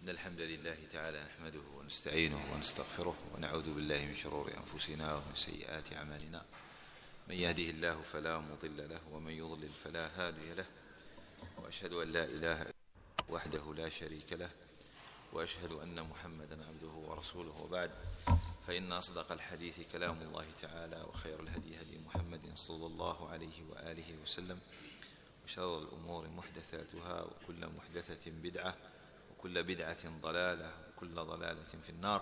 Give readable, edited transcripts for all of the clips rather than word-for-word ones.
إن الحمد لله تعالى نحمده ونستعينه ونستغفره ونعوذ بالله من شرور أنفسنا ومن سيئات أعمالنا. من يهده الله فلا مضل له ومن يضلل فلا هادي له، وأشهد أن لا إله إلا الله وحده لا شريك له، وأشهد أن محمدا عبده ورسوله. وبعد، فإن أصدق الحديث كلام الله تعالى، وخير الهدي هدي محمد صلى الله عليه وآله وسلم، وشر الأمور محدثاتها، وكل محدثة بدعة، وكل بدعة ضلالة، وكل ضلالة في النار.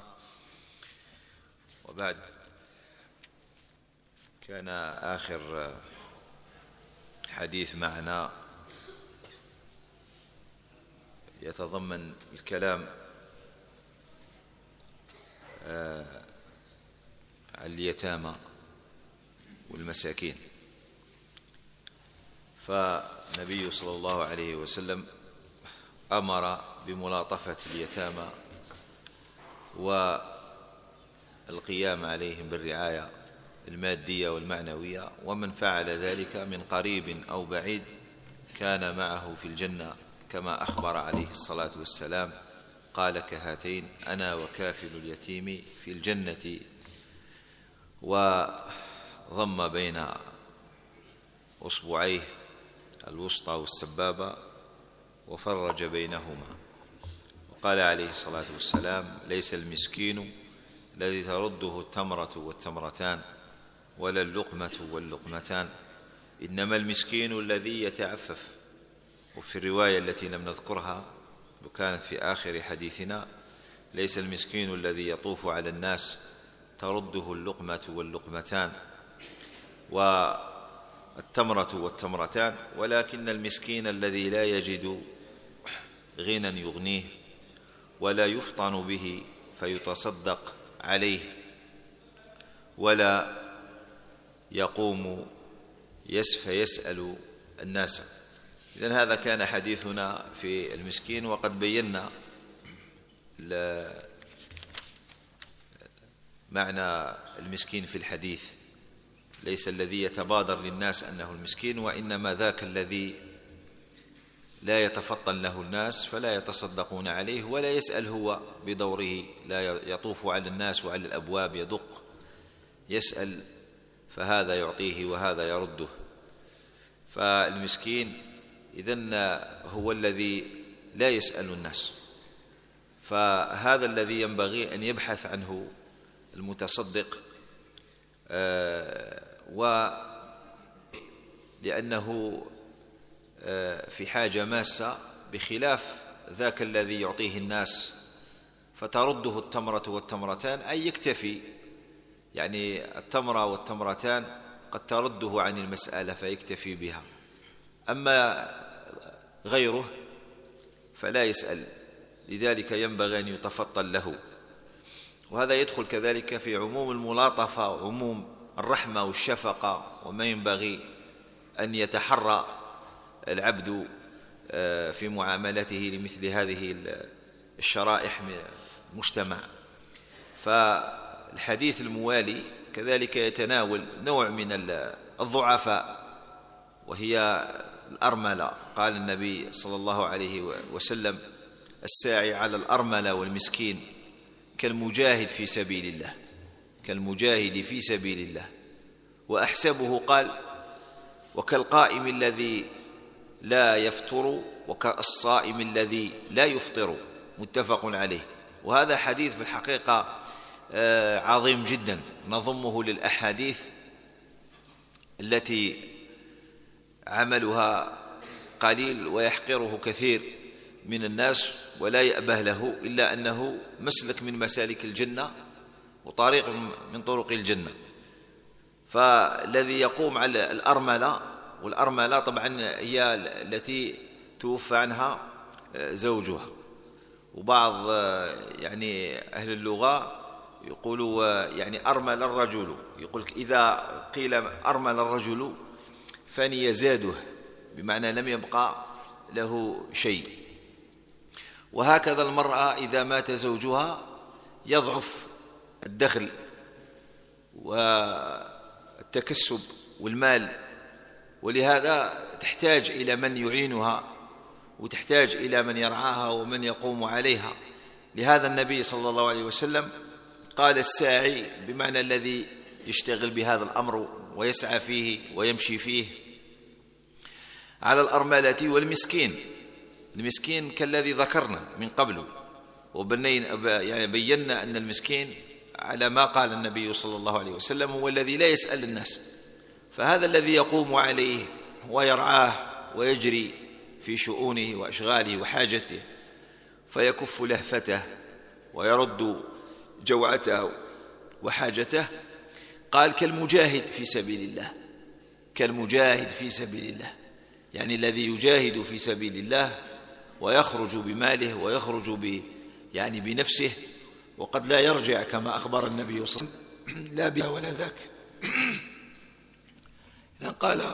وبعد، كان آخر حديث معنا يتضمن الكلام عن اليتامى والمساكين. فالنبي صلى الله عليه وسلم أمر بملاطفة اليتامى والقيام عليهم بالرعاية المادية والمعنوية، ومن فعل ذلك من قريب أو بعيد كان معه في الجنة، كما أخبر عليه الصلاة والسلام قال: كهاتين أنا وكافل اليتيم في الجنة، وضم بين أصبعيه الوسطى والسبابة وفرج بينهما، وقال عليه الصلاة والسلام: ليس المسكين الذي ترده التمرة والتمرتان ولا اللقمة واللقمتان، إنما المسكين الذي يتعفف. وفي الرواية التي لم نذكرها وكانت في آخر حديثنا: ليس المسكين الذي يطوف على الناس ترده اللقمة واللقمتان والتمرة والتمرتان، ولكن المسكين الذي لا يجد غنى يغنيه ولا يفطن به فيتصدق عليه ولا يقوم فيسأل الناس. إذن هذا كان حديثنا في المسكين، وقد بينا معنى المسكين في الحديث: ليس الذي يتبادر للناس أنه المسكين، وإنما ذاك الذي لا يتفطن له الناس فلا يتصدقون عليه ولا يسأل هو بدوره، لا يطوف على الناس وعلى الأبواب يدق يسأل، فهذا يعطيه وهذا يرده. فالمسكين إذن هو الذي لا يسأل الناس، فهذا الذي ينبغي أن يبحث عنه المتصدق، لأنه في حاجة ماسة، بخلاف ذاك الذي يعطيه الناس فترده التمرة والتمرتان، أي يكتفي، يعني التمرة والتمرتان قد ترده عن المسألة فيكتفي بها، أما غيره فلا يسأل، لذلك ينبغي أن يتفطن له. وهذا يدخل كذلك في عموم الملاطفة وعموم الرحمة والشفقة، وما ينبغي أن يتحرى العبد في معاملته لمثل هذه الشرائح من المجتمع. فالحديث الموالي كذلك يتناول نوع من الضعفاء، وهي الأرملة. قال النبي صلى الله عليه وسلم: الساعي على الأرملة والمسكين كالمجاهد في سبيل الله، كالمجاهد في سبيل الله. وأحسبه قال: وكالقائم الذي لا يفطر وكالصائم الذي لا يفطر، متفق عليه. وهذا حديث في الحقيقة عظيم جدا، نضمه للأحاديث التي عملها قليل ويحقره كثير من الناس ولا يأبه له، إلا أنه مسلك من مسالك الجنة وطريق من طرق الجنة. فالذي يقوم على الأرملة، والأرملة طبعا هي التي توفى عنها زوجها، وبعض يعني أهل اللغة يقولوا يعني أرمل الرجل، يقول إذا قيل أرمل الرجل فني زاده، بمعنى لم يبقى له شيء. وهكذا المرأة إذا مات زوجها يضعف الدخل والتكسب والمال، ولهذا تحتاج إلى من يعينها وتحتاج إلى من يرعاها ومن يقوم عليها. لهذا النبي صلى الله عليه وسلم قال الساعي بمعنى الذي يشتغل بهذا الأمر ويسعى فيه ويمشي فيه، على الأرملة والمسكين. المسكين كالذي ذكرنا من قبل، بينا أن المسكين على ما قال النبي صلى الله عليه وسلم هو الذي لا يسأل الناس، فهذا الذي يقوم عليه ويرعاه ويجري في شؤونه وأشغاله وحاجته، فيكف لهفته ويرد جوعته وحاجته. قال كالمجاهد في سبيل الله، كالمجاهد في سبيل الله، يعني الذي يجاهد في سبيل الله ويخرج بماله ويخرج بنفسه، وقد لا يرجع كما أخبر النبي صلى الله عليه وسلم لا بها ولا ذاك. إذا قال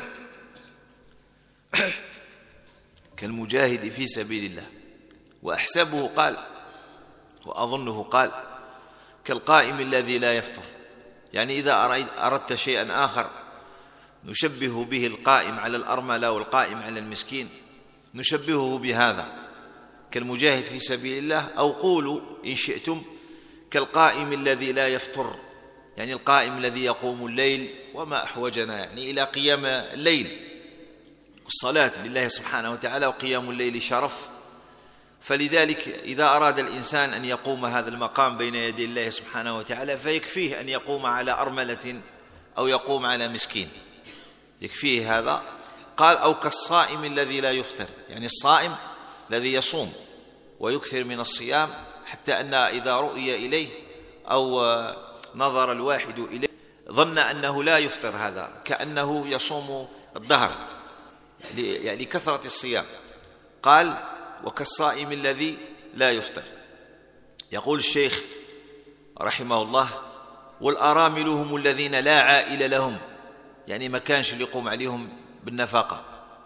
كالمجاهد في سبيل الله، وأحسبه قال وأظنه قال كالقائم الذي لا يفطر. يعني إذا أردت شيئا آخر نشبه به القائم على الأرملة والقائم على المسكين، نشبهه بهذا كالمجاهد في سبيل الله، أو قولوا إن شئتم كالقائم الذي لا يفطر، يعني القائم الذي يقوم الليل، وما أحوجنا يعني إلى قيام الليل والصلاة لله سبحانه وتعالى، وقيام الليل شرف. فلذلك إذا أراد الإنسان أن يقوم هذا المقام بين يدي الله سبحانه وتعالى فيكفيه أن يقوم على أرملة أو يقوم على مسكين، يكفيه هذا. قال أو كالصائم الذي لا يفطر، يعني الصائم الذي يصوم ويكثر من الصيام، حتى أن إذا رؤي إليه أو نظر الواحد إليه ظن أنه لا يفطر، هذا كأنه يصوم الدهر يعني كثرة الصيام. قال وكالصائم الذي لا يفطر. يقول الشيخ رحمه الله والأرامل هم الذين لا عائل لهم، يعني ما كانش اللي يقوم عليهم بالنفقة،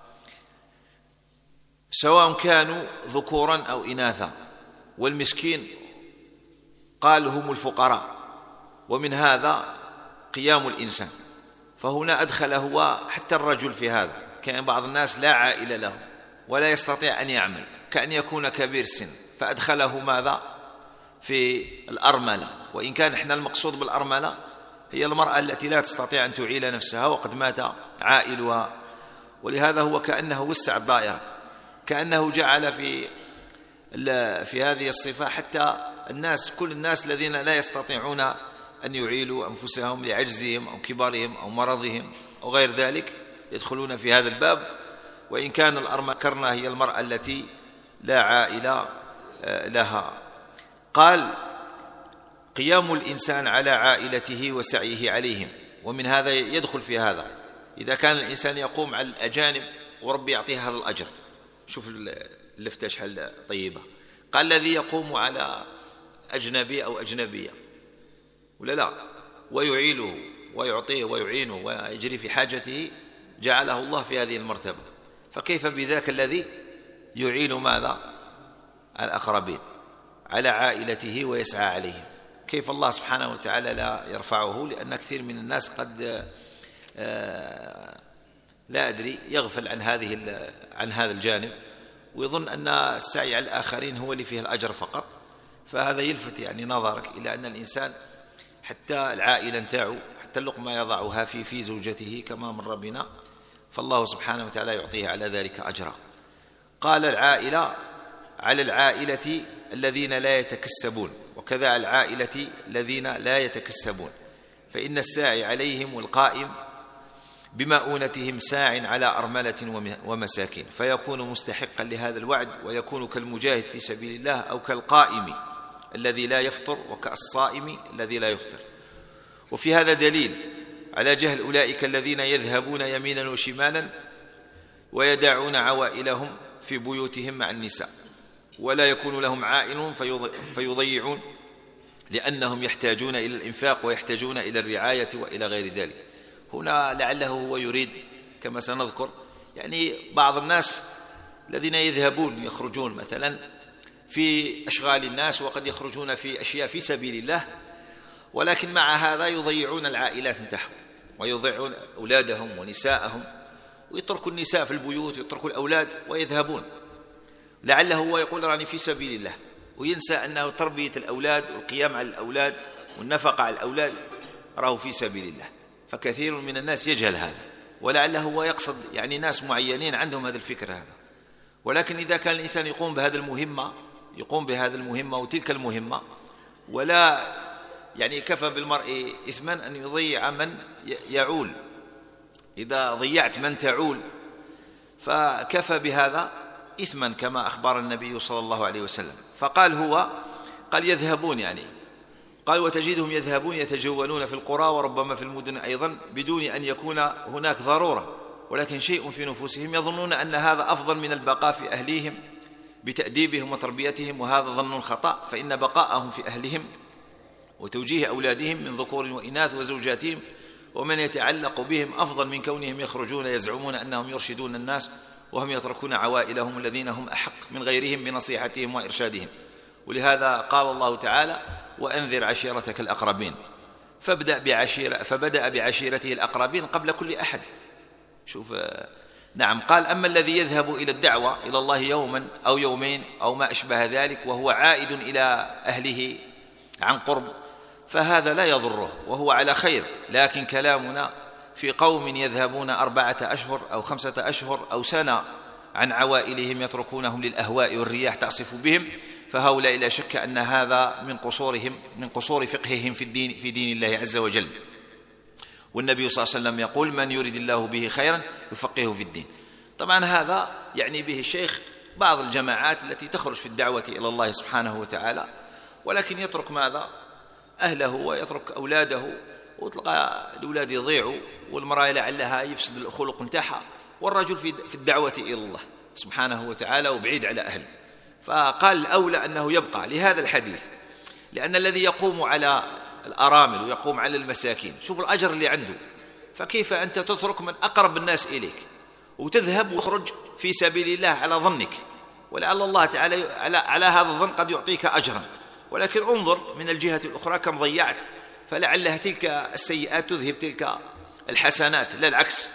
سواء كانوا ذكورا أو إناثا. والمسكين قال هم الفقراء، ومن هذا قيام الإنسان، فهنا أدخل هو حتى الرجل في هذا. كان بعض الناس لا عائل له ولا يستطيع أن يعمل، كأن يكون كبير السن، فأدخله ماذا في الأرملة. وإن كان إحنا المقصود بالأرملة هي المرأة التي لا تستطيع أن تعيل نفسها وقد مات عائلها. ولهذا هو كأنه وسع الدائرة، كأنه جعل في هذه الصفة حتى الناس، كل الناس الذين لا يستطيعون أن يعيلوا أنفسهم لعجزهم أو كبرهم أو مرضهم أو غير ذلك يدخلون في هذا الباب. وإن كان الأرملة كرنا هي المرأة التي لا عائلة لها. قال قيام الإنسان على عائلته وسعيه عليهم، ومن هذا يدخل في هذا إذا كان الإنسان يقوم على الأجانب وربي يعطيه هذا الأجر. شوف اللفتة شحال طيبة. قال الذي يقوم على أجنبي أو أجنبية ولا لا ويعيله ويعطيه ويعينه ويجري في حاجته، جعله الله في هذه المرتبة. فكيف بذاك الذي يعين ماذا الأقربين على عائلته ويسعى عليهم؟ كيف الله سبحانه وتعالى لا يرفعه؟ لأن كثير من الناس قد لا أدري يغفل عن هذا الجانب، ويظن أن السعي على الآخرين هو اللي فيه الأجر فقط. فهذا يلفت يعني نظرك إلى أن الإنسان حتى العائلة نتاعو، حتى اللقمة يضعها في زوجته كما مر بنا، فالله سبحانه وتعالى يعطيه على ذلك أجرا. قال العائلة على العائلة الذين لا يتكسبون، وكذا العائلة الذين لا يتكسبون، فإن الساعي عليهم والقائم بمؤونتهم ساع على أرملة ومساكين، فيكون مستحقا لهذا الوعد، ويكون كالمجاهد في سبيل الله أو كالقائم الذي لا يفطر وكالصائم الذي لا يفطر. وفي هذا دليل على جهل أولئك الذين يذهبون يمينا وشمالا ويدعون عوائلهم في بيوتهم مع النساء، ولا يكون لهم عائل فيضيعون، لأنهم يحتاجون إلى الإنفاق ويحتاجون إلى الرعاية وإلى غير ذلك. هنا لعله هو يريد كما سنذكر يعني بعض الناس الذين يذهبون يخرجون مثلا في أشغال الناس، وقد يخرجون في أشياء في سبيل الله، ولكن مع هذا يضيعون العائلات نتاعهم ويضيعون أولادهم ونساءهم، ويتركوا النساء في البيوت ويتركوا الأولاد ويذهبون. لعله هو يقول راني في سبيل الله، وينسى أنه تربية الأولاد والقيام على الأولاد والنفقة على الأولاد راه في سبيل الله. فكثير من الناس يجهل هذا، ولعله هو يقصد يعني ناس معينين عندهم هذا الفكر هذا. ولكن إذا كان الإنسان يقوم بهذه المهمة وتلك المهمة، ولا يعني كفى بالمرء إثما أن يضيع من يعول. إذا ضيعت من تعول فكفى بهذا إثما، كما أخبر النبي صلى الله عليه وسلم. فقال قال يذهبون، يعني قال وتجدهم يذهبون يتجولون في القرى وربما في المدن أيضا بدون أن يكون هناك ضرورة، ولكن شيء في نفوسهم يظنون أن هذا أفضل من البقاء في أهليهم بتأديبهم وتربيتهم، وهذا ظن خطأ، فإن بقاءهم في أهلهم وتوجيه أولادهم من ذكور وإناث وزوجاتهم ومن يتعلق بهم أفضل من كونهم يخرجون يزعمون أنهم يرشدون الناس وهم يتركون عوائلهم الذين هم أحق من غيرهم بنصيحتهم وإرشادهم. ولهذا قال الله تعالى وأنذر عشيرتك الأقربين، فبدأ بعشيرته الأقربين قبل كل أحد. شوف، نعم، قال أما الذي يذهب إلى الدعوة إلى الله يوما أو يومين أو ما أشبه ذلك وهو عائد إلى أهله عن قرب فهذا لا يضره وهو على خير. لكن كلامنا في قوم يذهبون 4 أشهر أو 5 أشهر أو سنة عن عوائلهم يتركونهم للأهواء والرياح تعصف بهم، فهؤلاء لا شك أن هذا من قصور فقههم في دين الله عز وجل. والنبي صلى الله عليه وسلم يقول من يريد الله به خيرا يفقهه في الدين. طبعا هذا يعني به الشيخ بعض الجماعات التي تخرج في الدعوة إلى الله سبحانه وتعالى، ولكن يترك ماذا؟ أهله ويترك أولاده، وتلقى الأولاد يضيعوا، والمرأة لعلها يفسد الخلق نتاعها، والرجل في الدعوة إلى الله سبحانه وتعالى وبعيد على أهله. فقال الأولى أنه يبقى لهذا الحديث، لأن الذي يقوم على الأرامل ويقوم على المساكين شوف الأجر اللي عنده، فكيف أنت تترك من أقرب الناس إليك وتذهب وتخرج في سبيل الله على ظنك، ولعل الله تعالى على هذا الظن قد يعطيك أجرا، ولكن انظر من الجهة الأخرى كم ضيعت، فلعلها تلك السيئات تذهب تلك الحسنات لا العكس.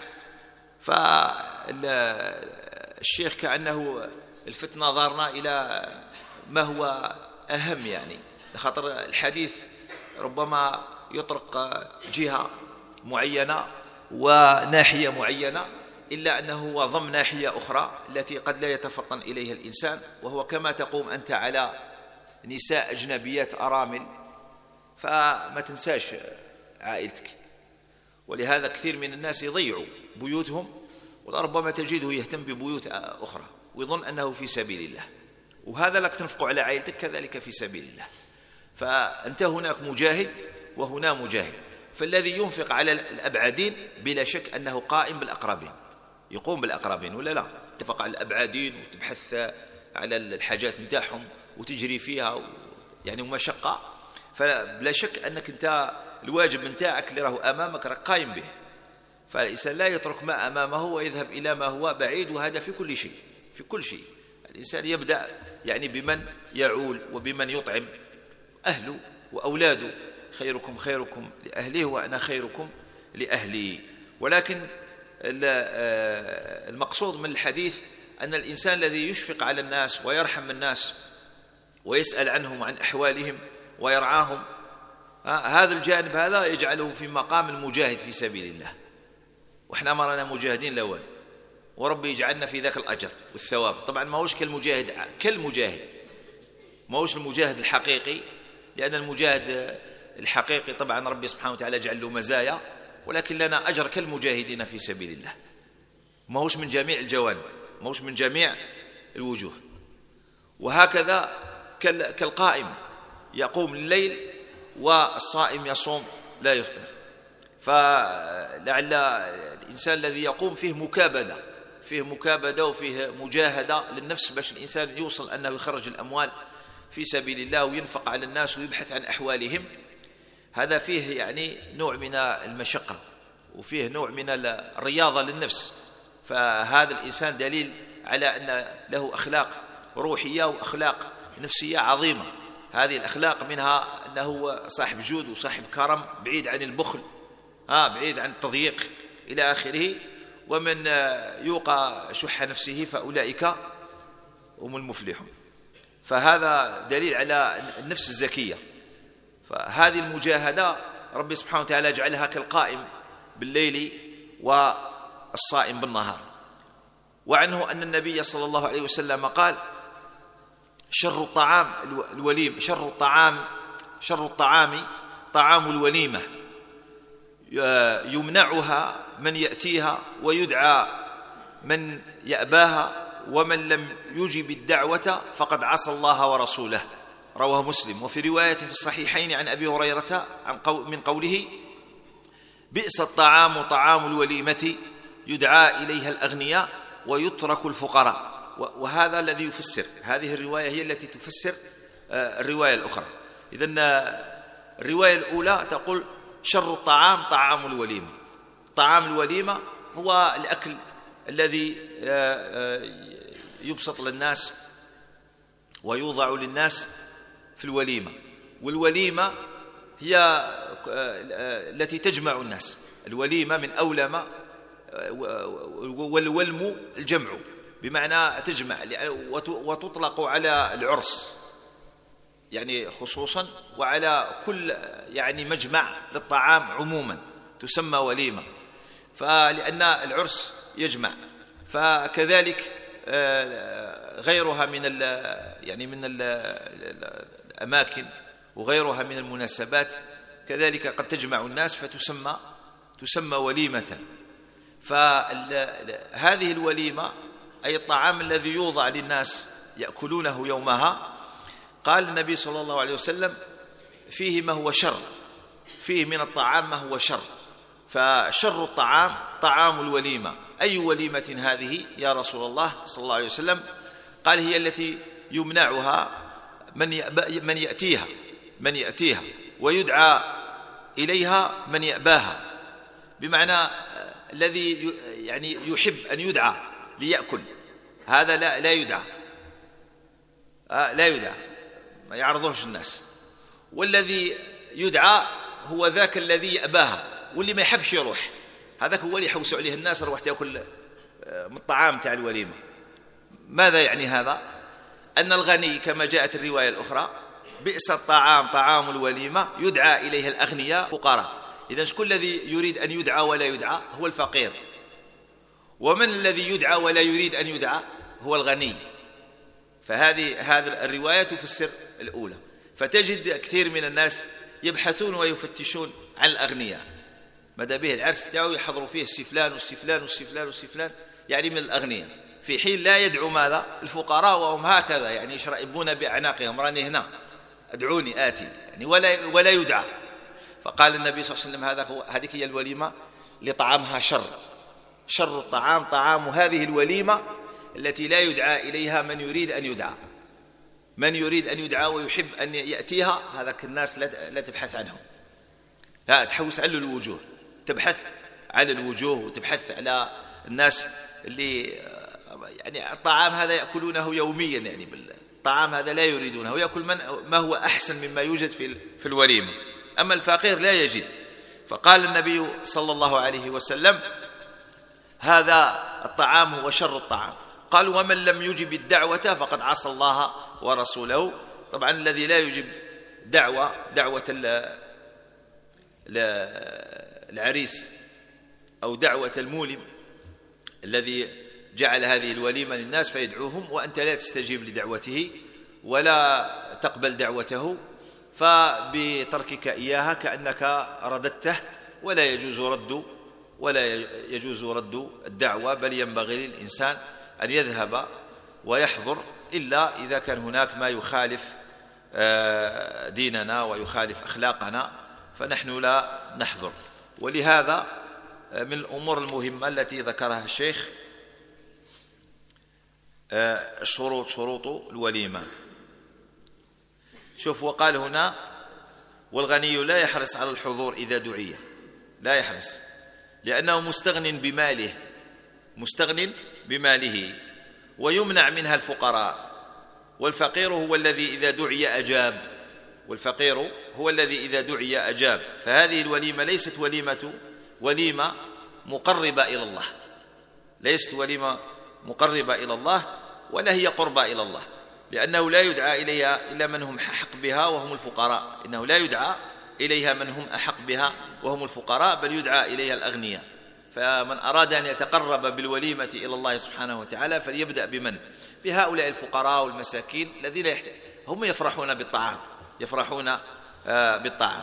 فالشيخ كأنه الفت نظرنا إلى ما هو أهم، يعني لخاطر الحديث ربما يطرق جهة معينة وناحية معينة، إلا أنه هو ضم ناحية أخرى التي قد لا يتفطن إليها الإنسان، وهو كما تقوم أنت على نساء أجنبيات أرامل فما تنساش عائلتك. ولهذا كثير من الناس يضيعوا بيوتهم، وربما تجده يهتم ببيوت أخرى ويظن أنه في سبيل الله، وهذا لك تنفق على عائلتك كذلك في سبيل الله. فأنت هناك مجاهد وهنا مجاهد، فالذي ينفق على الأبعدين بلا شك أنه قائم بالأقربين، يقوم بالأقربين ولا لا؟ تفق على الأبعدين وتبحث على الحاجات نتاعهم وتجري فيها يعني مشقة، فلا شك أنك أنت الواجب نتاعك اللي راه أمامك راك قايم به. فالإنسان لا يترك ما أمامه ويذهب إلى ما هو بعيد، وهذا في كل شيء. في كل شيء الإنسان يبدأ يعني بمن يعول وبمن يطعم أهله وأولاده. خيركم خيركم لأهله وأنا خيركم لأهلي. ولكن المقصود من الحديث أن الإنسان الذي يشفق على الناس ويرحم الناس ويسأل عنهم وعن أحوالهم ويرعاهم، هذا الجانب هذا يجعله في مقام المجاهد في سبيل الله. وإحنا مرنا مجاهدين لوان، وربي يجعلنا في ذاك الأجر والثواب. طبعا ما هوش كالمجاهد ما هوش المجاهد الحقيقي، لأن المجاهد الحقيقي طبعا ربي سبحانه وتعالى يجعل له مزايا، ولكن لنا أجر كالمجاهدين في سبيل الله. ما هوش من جميع الجوانب، ما هوش من جميع الوجوه. وهكذا كالقائم يقوم الليل والصائم يصوم لا يفطر. فلعل الإنسان الذي يقوم فيه مكابدة وفيه مجاهدة للنفس باش الإنسان يوصل أنه يخرج الأموال في سبيل الله وينفق على الناس ويبحث عن أحوالهم. هذا فيه يعني نوع من المشقة وفيه نوع من الرياضة للنفس. فهذا الإنسان دليل على أن له أخلاق روحية وأخلاق نفسية عظيمة. هذه الأخلاق منها أنه صاحب جود وصاحب كرم، بعيد عن البخل، بعيد عن التضييق إلى آخره. ومن يوقى شح نفسه فأولئك هم المفلحون. فهذا دليل على النفس الزكية. فهذه المجاهدة ربي سبحانه وتعالى جعلها كالقائم بالليل والصائم بالنهار. وعنه أن النبي صلى الله عليه وسلم قال: شر الطعام الوليم، شر الطعام طعام الوليمة، يمنعها من يأتيها ويدعى من يأباها، ومن لم يجب الدعوة فقد عصى الله ورسوله. رواه مسلم. وفي رواية في الصحيحين عن أبي هريرة من قوله: بئس الطعام طعام الوليمة يدعى إليها الأغنياء ويترك الفقراء. وهذا الذي يفسر، هذه الرواية هي التي تفسر الرواية الأخرى. إذن الرواية الأولى تقول: شر الطعام طعام الوليمة. طعام الوليمة هو الأكل الذي يبسط للناس ويوضع للناس في الوليمة. والوليمة هي التي تجمع الناس. الوليمة من أولم، والولم الجمع، بمعنى تجمع، وتطلق على العرس يعني خصوصا، وعلى كل يعني مجمع للطعام عموما تسمى وليمة، فلأن العرس يجمع. فكذلك غيرها من الأماكن وغيرها من المناسبات كذلك قد تجمع الناس فتسمى وليمة. فهذه الوليمة أي الطعام الذي يوضع للناس يأكلونه يومها، قال النبي صلى الله عليه وسلم: فيه ما هو شر، فيه من الطعام ما هو شر. فشر الطعام طعام الوليمة. أي وليمة هذه يا رسول الله صلى الله عليه وسلم؟ قال: هي التي يمنعها من يأتيها ويدعى إليها من يأباها، بمعنى الذي يعني يحب أن يدعى ليأكل، هذا لا يدعى، ما يعرضوش الناس. والذي يدعى هو ذاك الذي يأباها، واللي ما يحبش يروح، هذاك هو اللي يحوسوا عليه الناس: روح تأكل من الطعام تاع الوليمة. ماذا يعني هذا؟ أن الغني كما جاءت الرواية الأخرى: بئس الطعام طعام الوليمة يدعى إليها الأغنياء فقراء. إذن شكون الذي يريد أن يدعى ولا يدعى؟ هو الفقير. ومن الذي يدعى ولا يريد أن يدعى؟ هو الغني. هذه الرواية تفسر الأولى. فتجد كثير من الناس يبحثون ويفتشون عن الأغنياء، ماذا به العرس تاعو يحضروا فيه السفلان والسفلان والسفلان والسفلان، يعني من الأغنياء، في حين لا يدعو ماذا؟ الفقراء، وهم هكذا يعني يشرئبون بأعناقهم: راني هنا ادعوني آتي، يعني ولا يدعى. فقال النبي صلى الله عليه وسلم: هذه هي الوليمة لطعامها شر الطعام طعام هذه الوليمة التي لا يدعى إليها من يريد أن يدعى. من يريد أن يدعى ويحب أن يأتيها، هذاك الناس لا تبحث عنهم، لا تحوس على الوجوه، تبحث على الوجوه وتبحث على الناس اللي يعني الطعام هذا يأكلونه يوميا، يعني الطعام هذا لا يريدونه، يأكل ما هو أحسن مما يوجد في الوليمة. أما الفقير لا يجد. فقال النبي صلى الله عليه وسلم: هذا الطعام هو شر الطعام. قال: ومن لم يجب الدعوة فقد عصى الله ورسوله. طبعا الذي لا يجب دعوة العريس أو دعوة المولم الذي جعل هذه الوليمة للناس فيدعوهم وأنت لا تستجيب لدعوته ولا تقبل دعوته، فبتركك إياها كأنك رددته، ولا يجوز رد الدعوة، بل ينبغي للإنسان أن يذهب ويحضر، إلا إذا كان هناك ما يخالف ديننا ويخالف أخلاقنا فنحن لا نحضر. ولهذا من الأمور المهمة التي ذكرها الشيخ شروط الوليمة. شوف، وقال هنا: والغني لا يحرص على الحضور إذا دعي، لا يحرص، لأنه مستغن بماله ويمنع منها الفقراء. والفقير هو الذي إذا دعي أجاب. فهذه الوليمة ليست وليمة مقربة إلى الله، ولا هي قربى إلى الله، لأنه لا يدعى إليها إلا من هم أحق بها وهم الفقراء. إنه لا يدعى إليها من هم أحق بها وهم الفقراء، بل يدعى إليها الأغنياء. فمن أراد أن يتقرب بالوليمة إلى الله سبحانه وتعالى فليبدأ بمن؟ بهؤلاء الفقراء والمساكين الذين هم يفرحون بالطعام، يفرحون بالطعام.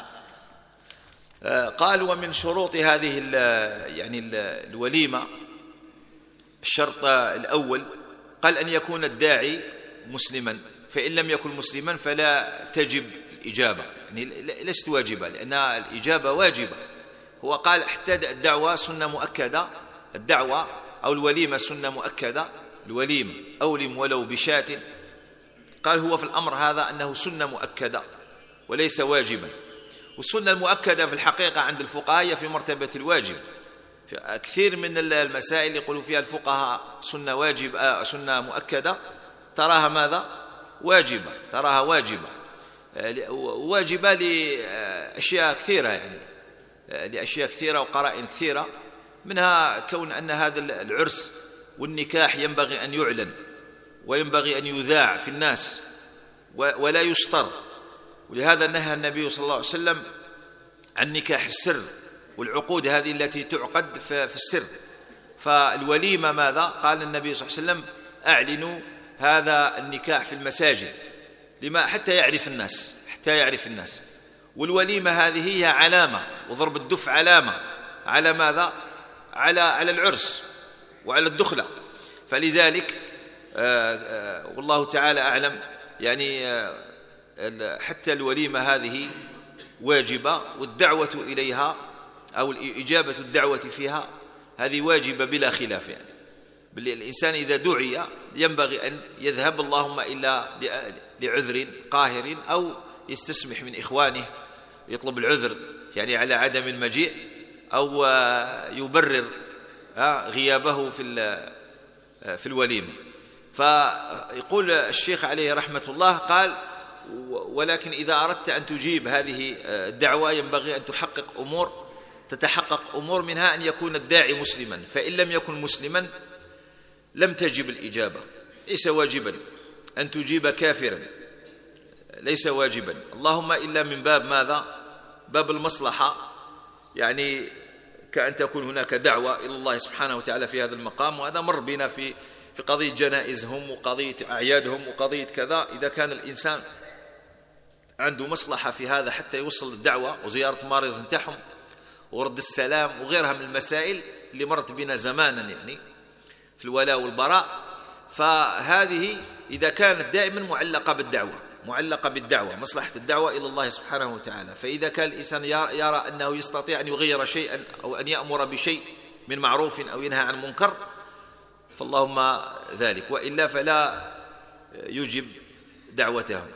قال ومن شروط هذه يعني الوليمة الشرط الأول قال أن يكون الداعي مسلما، فإن لم يكن مسلما فلا تجب الإجابة، يعني ليست واجبة، لأن الإجابة واجبة. هو قال حتى الدعوة سنة مؤكدة، الدعوة أو الوليمة سنة مؤكدة، الوليمة أولم ولو بشاة. قال هو في الأمر هذا أنه سنة مؤكدة وليس واجبا. والسنة المؤكدة في الحقيقة عند الفقهاء هي في مرتبة الواجب. كثير من المسائل يقولوا فيها الفقهاء سنة واجب، سنة مؤكدة تراها ماذا؟ واجبة، تراها واجبة، واجبة لأشياء كثيرة، يعني لأشياء كثيرة وقرائن كثيرة، منها كون أن هذا العرس والنكاح ينبغي أن يعلن وينبغي أن يذاع في الناس ولا يستر، ولهذا نهى النبي صلى الله عليه وسلم عن نكاح السر والعقود هذه التي تعقد في السر. فالوليمة ماذا؟ قال النبي صلى الله عليه وسلم أعلنوا هذا النكاح في المساجد، لما؟ حتى يعرف الناس، حتى يعرف الناس. والوليمة هذه هي علامة، وضرب الدف علامة على ماذا؟ على العرس وعلى الدخلة. فلذلك والله تعالى أعلم، يعني حتى الوليمة هذه واجبة، والدعوة إليها أو إجابة الدعوة فيها هذه واجبة بلا خلاف. يعني الإنسان إذا دعي ينبغي أن يذهب، اللهم إلا لعذر قاهر أو يستسمح من إخوانه يطلب العذر يعني على عدم المجيء، أو يبرر غيابه في الوليمة. فيقول الشيخ عليه رحمة الله قال ولكن إذا أردت أن تجيب هذه الدعوة ينبغي أن تتحقق أمور، منها أن يكون الداعي مسلما، فإن لم يكن مسلما لم تجب الإجابة. ليس واجبا أن تجيب كافرا، ليس واجبا، اللهم إلا من باب ماذا؟ باب المصلحة، يعني كأن تكون هناك دعوة إلى الله سبحانه وتعالى في هذا المقام. وهذا مر بنا في قضية جنائزهم وقضية أعيادهم وقضية كذا. إذا كان الإنسان عنده مصلحة في هذا حتى يوصل الدعوة وزيارة مريض انتحم ورد السلام وغيرها من المسائل اللي مرت بنا زمانا يعني في الولاء والبراء، فهذه إذا كانت دائما معلقة بالدعوة، مصلحة الدعوة إلى الله سبحانه وتعالى. فإذا كان الإنسان يرى أنه يستطيع أن يغير شيئا أو أن يأمر بشيء من معروف أو ينهى عن منكر فاللهم ذلك، وإلا فلا يجب دعوتهم.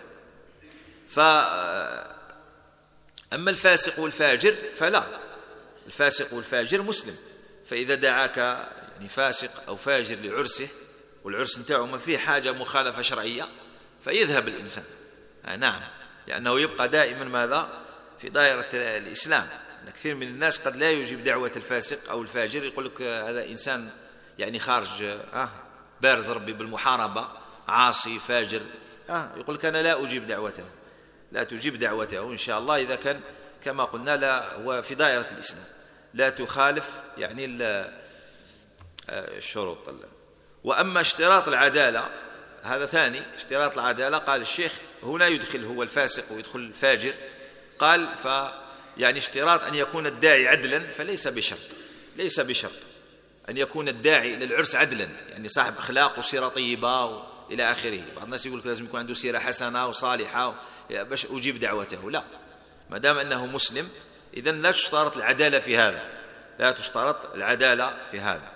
أما الفاسق والفاجر فلا، الفاسق والفاجر مسلم، فإذا دعاك يعني فاسق أو فاجر لعرسه والعرس نتاعه ما فيه حاجة مخالفة شرعية فيذهب الإنسان، نعم، لأنه يبقى دائما ماذا؟ في دائرة الإسلام. كثير من الناس قد لا يجيب دعوة الفاسق أو الفاجر، يقول لك هذا إنسان يعني خارج بارز ربي بالمحاربة، عاصي فاجر، يقول لك أنا لا أجيب دعوته. لا تجيب دعوته إن شاء الله إذا كان كما قلنا لا هو في دائرة الإسلام، لا تخالف يعني الشروط. وأما اشتراط العدالة هذا ثاني، اشتراط العدالة قال الشيخ هنا يدخل هو الفاسق ويدخل الفاجر، قال يعني اشتراط أن يكون الداعي عدلا، فليس بشرط، ليس بشرط أن يكون الداعي للعرس عدلا، يعني صاحب أخلاق وسيرة طيبة إلى آخره. بعض الناس يقول لك لازم يكون عنده سيرة حسنة وصالحة باش أجيب دعوته، لا، ما دام أنه مسلم إذن لا تشترط العدالة في هذا، لا تشترط العدالة في هذا.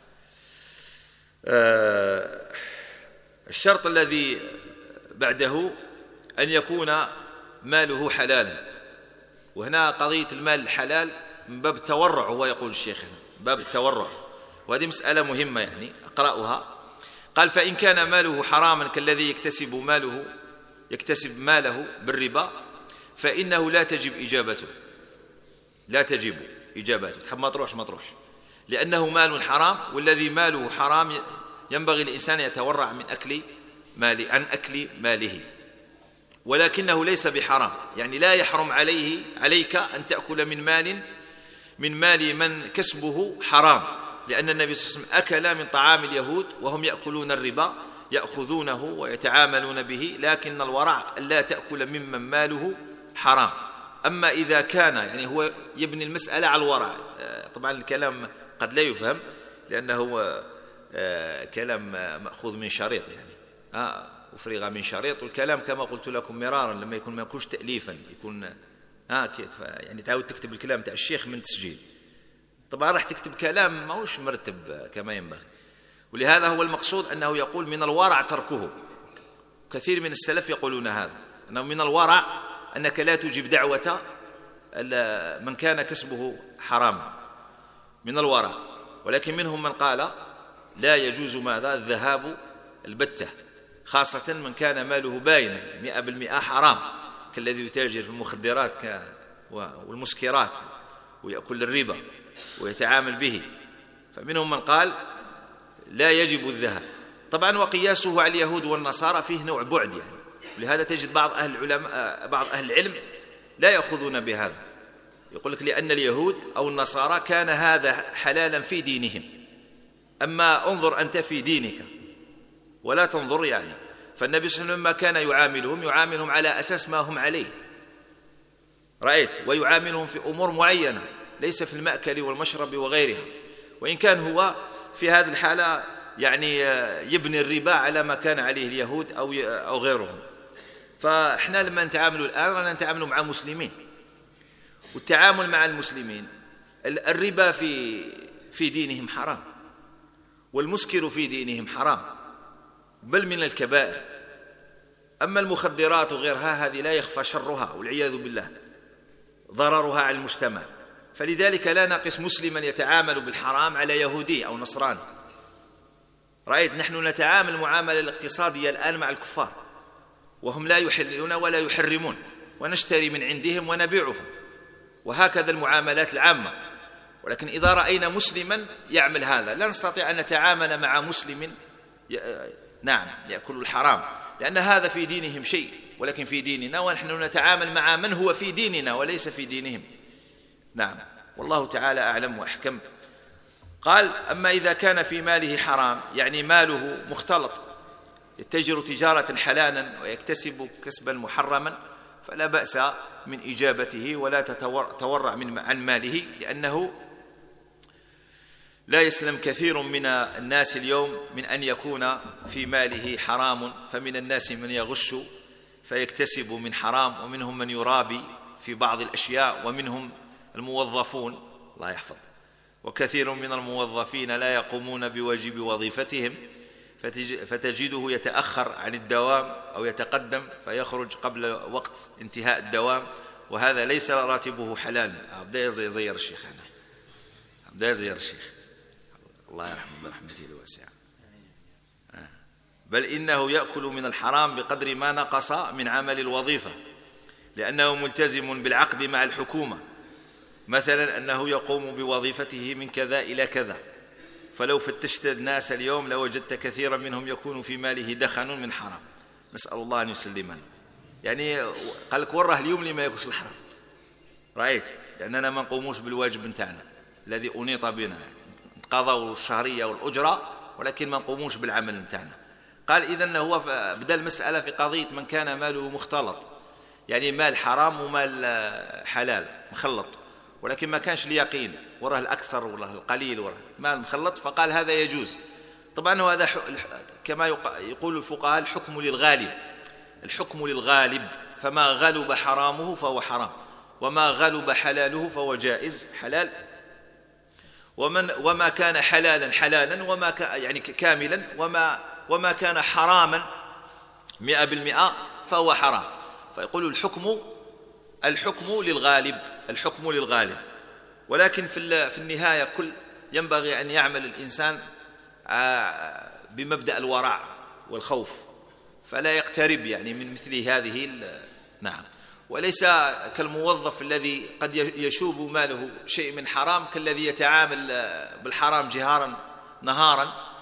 الشرط الذي بعده أن يكون ماله حلالا، وهنا قضية المال الحلال من باب التورع، هو يقول الشيخ هنا باب التورع، وهذه مسألة مهمة يعني أقرأها. قال فإن كان ماله حراما كالذي يكتسب ماله بالربا فإنه لا تجب إجابته، لا تجب إجابته، تحب ما تروحش، لأنه مال حرام، والذي ماله حرام ينبغي الإنسان يتورع عن أكل ماله، ولكنه ليس بحرام، يعني لا يحرم عليك أن تأكل من مال من كسبه حرام، لأن النبي صلى الله عليه وسلم أكل من طعام اليهود وهم يأكلون الربا، يأخذونه ويتعاملون به، لكن الورع لا تأكل ممن ماله حرام. أما إذا كان، يعني هو يبني المسألة على الورع، طبعا الكلام قد لا يفهم لأنه كلام مأخوذ من شريط، يعني أفرغ من شريط، والكلام كما قلت لكم مرارا لما يكون ما يكونش تأليفا، يكون يعني تعود تكتب الكلام تاع الشيخ من تسجيل، طبعا راح تكتب كلام ما هوش مرتب كما ينبغي. ولهذا هو المقصود أنه يقول من الورع تركه. كثير من السلف يقولون هذا، أنه من الورع أنك لا تجيب دعوة من كان كسبه حراما، من الورع. ولكن منهم من قال لا يجوز ماذا؟ الذهاب البتة، خاصة من كان ماله باينة 100% حرام، كالذي يتاجر في المخدرات والمسكرات ويأكل الربا ويتعامل به، فمنهم من قال لا يجب الذهاب. طبعا وقياسه على اليهود والنصارى فيه نوع بعد، يعني ولهذا تجد بعض أهل العلم لا يأخذون بهذا، يقول لك لأن اليهود أو النصارى كان هذا حلالا في دينهم، أما انظر أنت في دينك ولا تنظر، يعني فالنبي صلى الله عليه وسلم ما كان يعاملهم على أساس ما هم عليه، رأيت، ويعاملهم في أمور معينة، ليس في المأكل والمشرب وغيرها، وإن كان هو في هذه الحالة يعني يبني الربا على ما كان عليه اليهود أو غيرهم. فإحنا لما نتعامل الآن رانا نتعامل مع مسلمين، والتعامل مع المسلمين الربا في دينهم حرام، والمسكر في دينهم حرام، بل من الكبائر. أما المخدرات وغيرها هذه لا يخفى شرها والعياذ بالله، ضررها على المجتمع، فلذلك لا نقس مسلما يتعامل بالحرام على يهودي أو نصراني. رأيت، نحن نتعامل معاملة الاقتصادية الآن مع الكفار، وهم لا يحلون ولا يحرمون، ونشتري من عندهم ونبيعهم، وهكذا المعاملات العامة. ولكن إذا رأينا مسلما يعمل هذا لا نستطيع أن نتعامل مع مسلم يأكل الحرام، لأن هذا في دينهم شيء ولكن في ديننا، ونحن نتعامل مع من هو في ديننا وليس في دينهم. والله تعالى أعلم وأحكم. قال أما إذا كان في ماله حرام، يعني ماله مختلط، يتجر تجارة حلالا ويكتسب كسبا محرما، فلا بأس من إجابته ولا تتورع عن ماله، لأنه لا يسلم كثير من الناس اليوم من أن يكون في ماله حرام، فمن الناس من يغش فيكتسب من حرام، ومنهم من يرابي في بعض الأشياء، ومنهم الموظفون الله يحفظ، وكثير من الموظفين لا يقومون بواجب وظيفتهم، فتجده يتأخر عن الدوام أو يتقدم فيخرج قبل وقت انتهاء الدوام، وهذا ليس راتبه حلال. أبدأ يزير الشيخ، الله يرحمه برحمته الواسعة. بل إنه يأكل من الحرام بقدر ما نقص من عمل الوظيفة، لأنه ملتزم بالعقد مع الحكومة، مثلا أنه يقوم بوظيفته من كذا إلى كذا، فلو فتشت الناس اليوم لوجدت كثيرا منهم يكون في ماله دخن من حرام، نسأل الله أن يسلمنا. يعني قال لك وره اليوم لما يكونش الحرام، رأيت، لأننا ما نقوموش بالواجب نتاعنا الذي أنيط بنا، قضوا الشهرية والأجرة ولكن ما نقوموش بالعمل نتاعنا. قال إذن هو بدأ المسألة في قضية من كان ماله مختلط، يعني مال حرام ومال حلال مخلط، ولكن ما كانش اليقين وراه الأكثر وراه القليل وراه مال مخلط، فقال هذا يجوز. طبعا هذا كما يقول الفقهاء الحكم للغالب، فما غلب حرامه فهو حرام، وما غلب حلاله فهو جائز حلال، وما كان حلالا حلالا، وما يعني كاملا، وما كان حراما 100% فهو حرام. فيقول الحكم للغالب، ولكن في النهاية ينبغي أن يعمل الإنسان بمبدأ الورع والخوف، فلا يقترب يعني من مثل هذه وليس كالموظف الذي قد يشوب ماله شيء من حرام، كالذي يتعامل بالحرام جهارا نهارا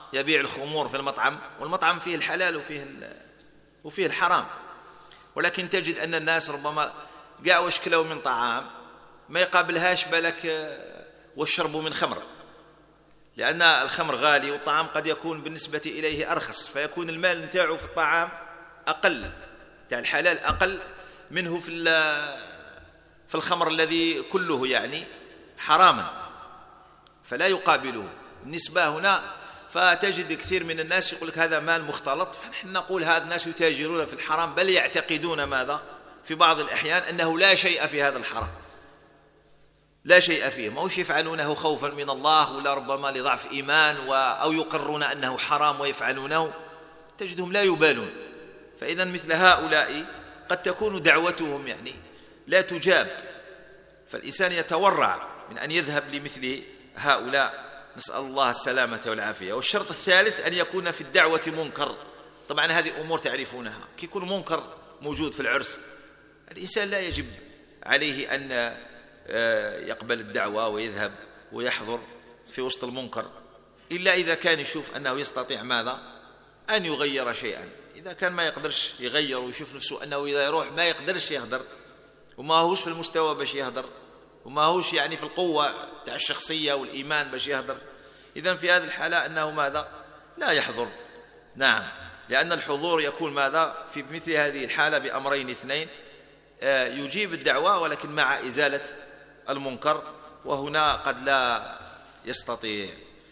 يبيع الخمور في المطعم، والمطعم فيه الحلال وفيه الحرام، ولكن تجد أن الناس ربما قاعوا واشكلوا من طعام ما يقابلهاش بالك واشربوا من خمر، لأن الخمر غالي والطعام قد يكون بالنسبة إليه أرخص، فيكون المال نتاعه في الطعام أقل، تاع الحلال أقل منه في الخمر الذي كله يعني حراما، فلا يقابله النسبة هنا. فتجد كثير من الناس يقول لك هذا مال مختلط، فنحن نقول هذا الناس يتاجرون في الحرام، بل يعتقدون ماذا في بعض الأحيان أنه لا شيء في هذا الحرام، لا شيء فيه، ما هوش يفعلونه خوفا من الله ولا ربما لضعف إيمان أو يقرون أنه حرام ويفعلونه، تجدهم لا يبالون. فإذا مثل هؤلاء قد تكون دعوتهم يعني لا تجاب، فالإنسان يتورع من أن يذهب لمثل هؤلاء، نسأل الله السلامة والعافية. والشرط الثالث أن يكون في الدعوة منكر. طبعا هذه أمور تعرفونها، كي يكون منكر موجود في العرس الإنسان لا يجب عليه أن يقبل الدعوة ويذهب ويحضر في وسط المنكر، إلا إذا كان يشوف أنه يستطيع ماذا أن يغير شيئا. إذا كان ما يقدرش يغير ويشوف نفسه أنه إذا يروح ما يقدرش يهدر وما هوش في المستوى باش يهدر وما هوش يعني في القوة تاع الشخصية والإيمان باش يهدر، إذن في هذه الحالة أنه ماذا لا يحضر. نعم، لأن الحضور يكون ماذا في مثل هذه الحالة بأمرين اثنين، يجيب الدعوة ولكن مع إزالة المنكر، وهنا قد لا يستطيع.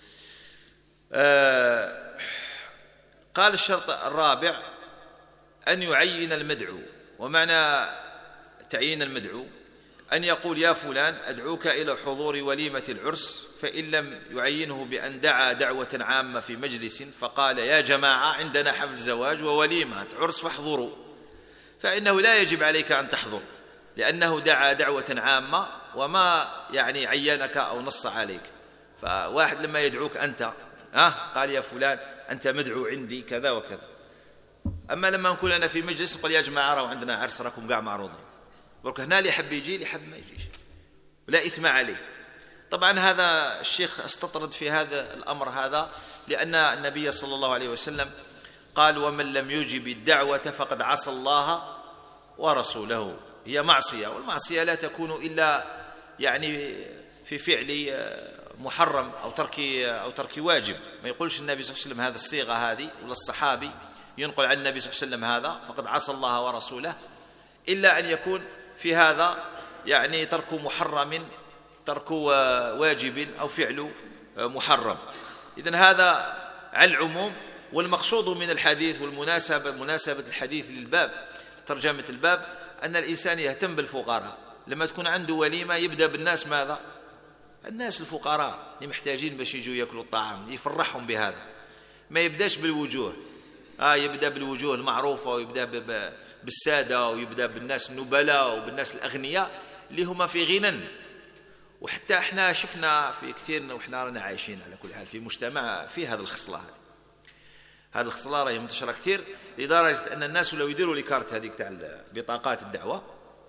قال الشرط الرابع أن يعين المدعو. ومعنى تعيين المدعو أن يقول يا فلان أدعوك إلى حضور وليمة العرس، فإن لم يعينه بأن دعا دعوة عامة في مجلس فقال يا جماعة عندنا حفل زواج ووليمة عرس فاحضروا، فإنه لا يجب عليك أن تحضر، لأنه دعا دعوة عامة وما يعني عينك أو نص عليك. فواحد لما يدعوك أنت قال يا فلان أنت مدعو عندي كذا وكذا، أما لما نكون أنا في مجلس نقول يا جماعة راهو عندنا عرس راكم قاع معروضين، برك هنا اللي يحب يجي اللي يحب ما يجيش ولا إثم عليه. طبعا هذا الشيخ استطرد في هذا الأمر هذا، لأن النبي صلى الله عليه وسلم قال ومن لم يجب الدعوة فقد عصى الله ورسوله. هي معصية، والمعصية لا تكون إلا يعني في فعل محرم أو ترك واجب. ما يقولش النبي صلى الله عليه وسلم هذا الصيغة هذه ولا الصحابي ينقل عن النبي صلى الله عليه وسلم هذا فقد عصى الله ورسوله، إلا أن يكون في هذا يعني ترك محرم، ترك واجب أو فعل محرم. إذن هذا على العموم. والمقصود من الحديث مناسبة الحديث للباب، ترجمة الباب، أن الإنسان يهتم بالفقراء. لما تكون عنده وليمة يبدأ بالناس ماذا؟ الناس الفقراء اللي محتاجين باش يجوا يأكلوا الطعام، يفرحهم بهذا. ما يبدأش بالوجوه، يبدأ بالوجوه المعروفة، ويبدأ بالسادة، ويبدأ بالناس النبلاء وبالناس الأغنياء اللي هما في غنى. وحتى احنا شفنا في كثير وإحنا رانا عايشين على كل حال في مجتمع في هذه الخصلة، هذه الخصلة راهي منتشرة كثير، لدرجة أن الناس لو يديروا لي كارت هذيك تاع بطاقات الدعوة،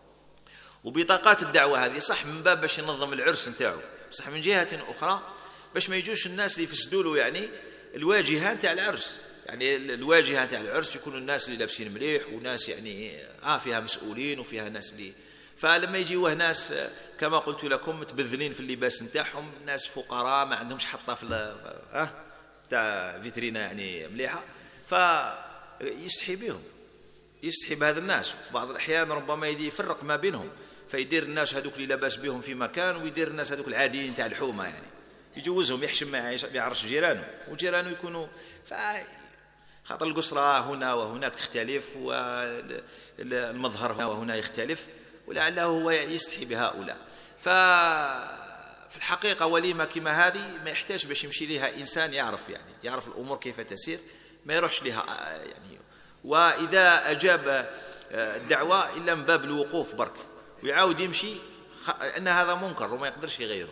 وبطاقات الدعوة هذه صح من باب باش ينظم العرس نتاعو، صح من جهة أخرى باش ما يجوش الناس اللي يفسدوا له يعني الواجهة تاع العرس. يعني الواجهة تاع العرس يكونوا الناس اللي لابسين مليح، وناس يعني فيها مسؤولين وفيها ناس اللي، فلما يجيوه ناس كما قلت لكم متبذلين في اللباس نتاعهم، ناس فقراء ما عندهمش حطة في تاع فيترينا يعني مليحة، فيستحي بهم، يستحي بهذا الناس. في بعض الأحيان ربما يفرق ما بينهم، فيدير الناس هذوك اللي لاباس بهم في مكان، ويدير الناس هذوك العاديين تاع الحومة يعني يجوزهم يحشم ما يعرفش جيرانه، وجيرانه يكونوا خاطر القصرة هنا وهناك تختلف، والمظهر هنا وهنا يختلف، ولعله هو يستحي بهؤلاء. ففي الحقيقة وليمة كما هذه ما يحتاج باش يمشي لها إنسان يعرف الأمور كيف تسير، ما يروحش لها يعني. وإذا أجاب الدعوة إلا من باب الوقوف برك ويعاود يمشي، أن هذا منكر وما يقدرش يغيره.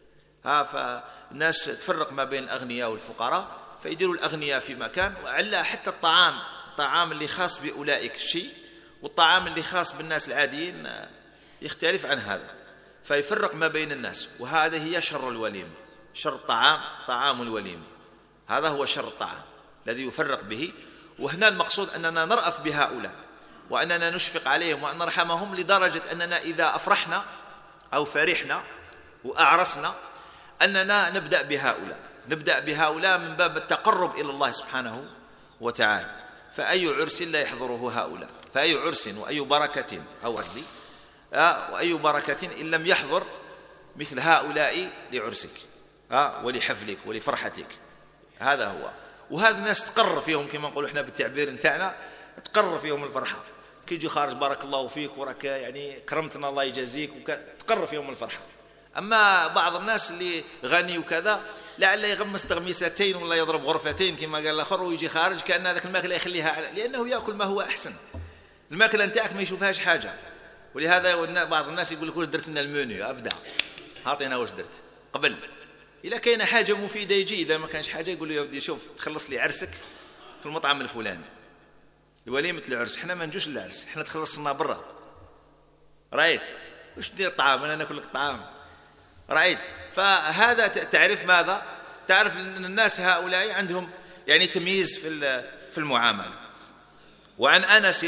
فالناس تفرق ما بين الأغنياء والفقراء، فيديروا الأغنياء في مكان، وعلى حتى الطعام اللي خاص بأولئك الشيء، والطعام اللي خاص بالناس العاديين يختلف عن هذا، فيفرق ما بين الناس. وهذا هي شر الوليمة، شر طعام الوليمة. هذا هو شر الطاعة الذي يفرق به. وهنا المقصود أننا نرأف بهؤلاء وأننا نشفق عليهم وأن نرحمهم، لدرجة أننا إذا أفرحنا أو فرحنا وأعرسنا أننا نبدأ بهؤلاء من باب التقرب إلى الله سبحانه وتعالى. فأي عرس لا يحضره هؤلاء، فأي عرس وأي بركة وأي بركة إن لم يحضر مثل هؤلاء لعرسك ولحفلك ولفرحتك. هذا هو. وهذا الناس تقرر فيهم كما نقول احنا بالتعبير نتاعنا، تقرر فيهم الفرحة. كي يجي خارج بارك الله فيك وراك يعني كرمتنا الله يجازيك تقرر فيهم الفرحة. أما بعض الناس اللي غني وكذا لعل يغمس تغميستين ولا يضرب غرفتين كما قال الآخر ويجي خارج كأن هذاك الماكلة يخليها لأنه يأكل ما هو أحسن. الماكلة نتاعك ما يشوفهاش حاجة. ولهذا بعض الناس يقول لك واش درت لنا المنيو، أبدأ أعطينا واش درت قبل. إذا كاينه حاجة مفيدة يجي، إذا ما كانش حاجة يقول له يا ودي شوف تخلص لي عرسك في المطعم الفلاني، وليمة العرس. احنا ما نجوش للعرس، احنا تخلصنا برا. رأيت واش دير طعام أنا ناكل لك طعام. رأيت. فهذا تعرف ماذا؟ تعرف أن الناس هؤلاء عندهم يعني تمييز في المعاملة. وعن أنس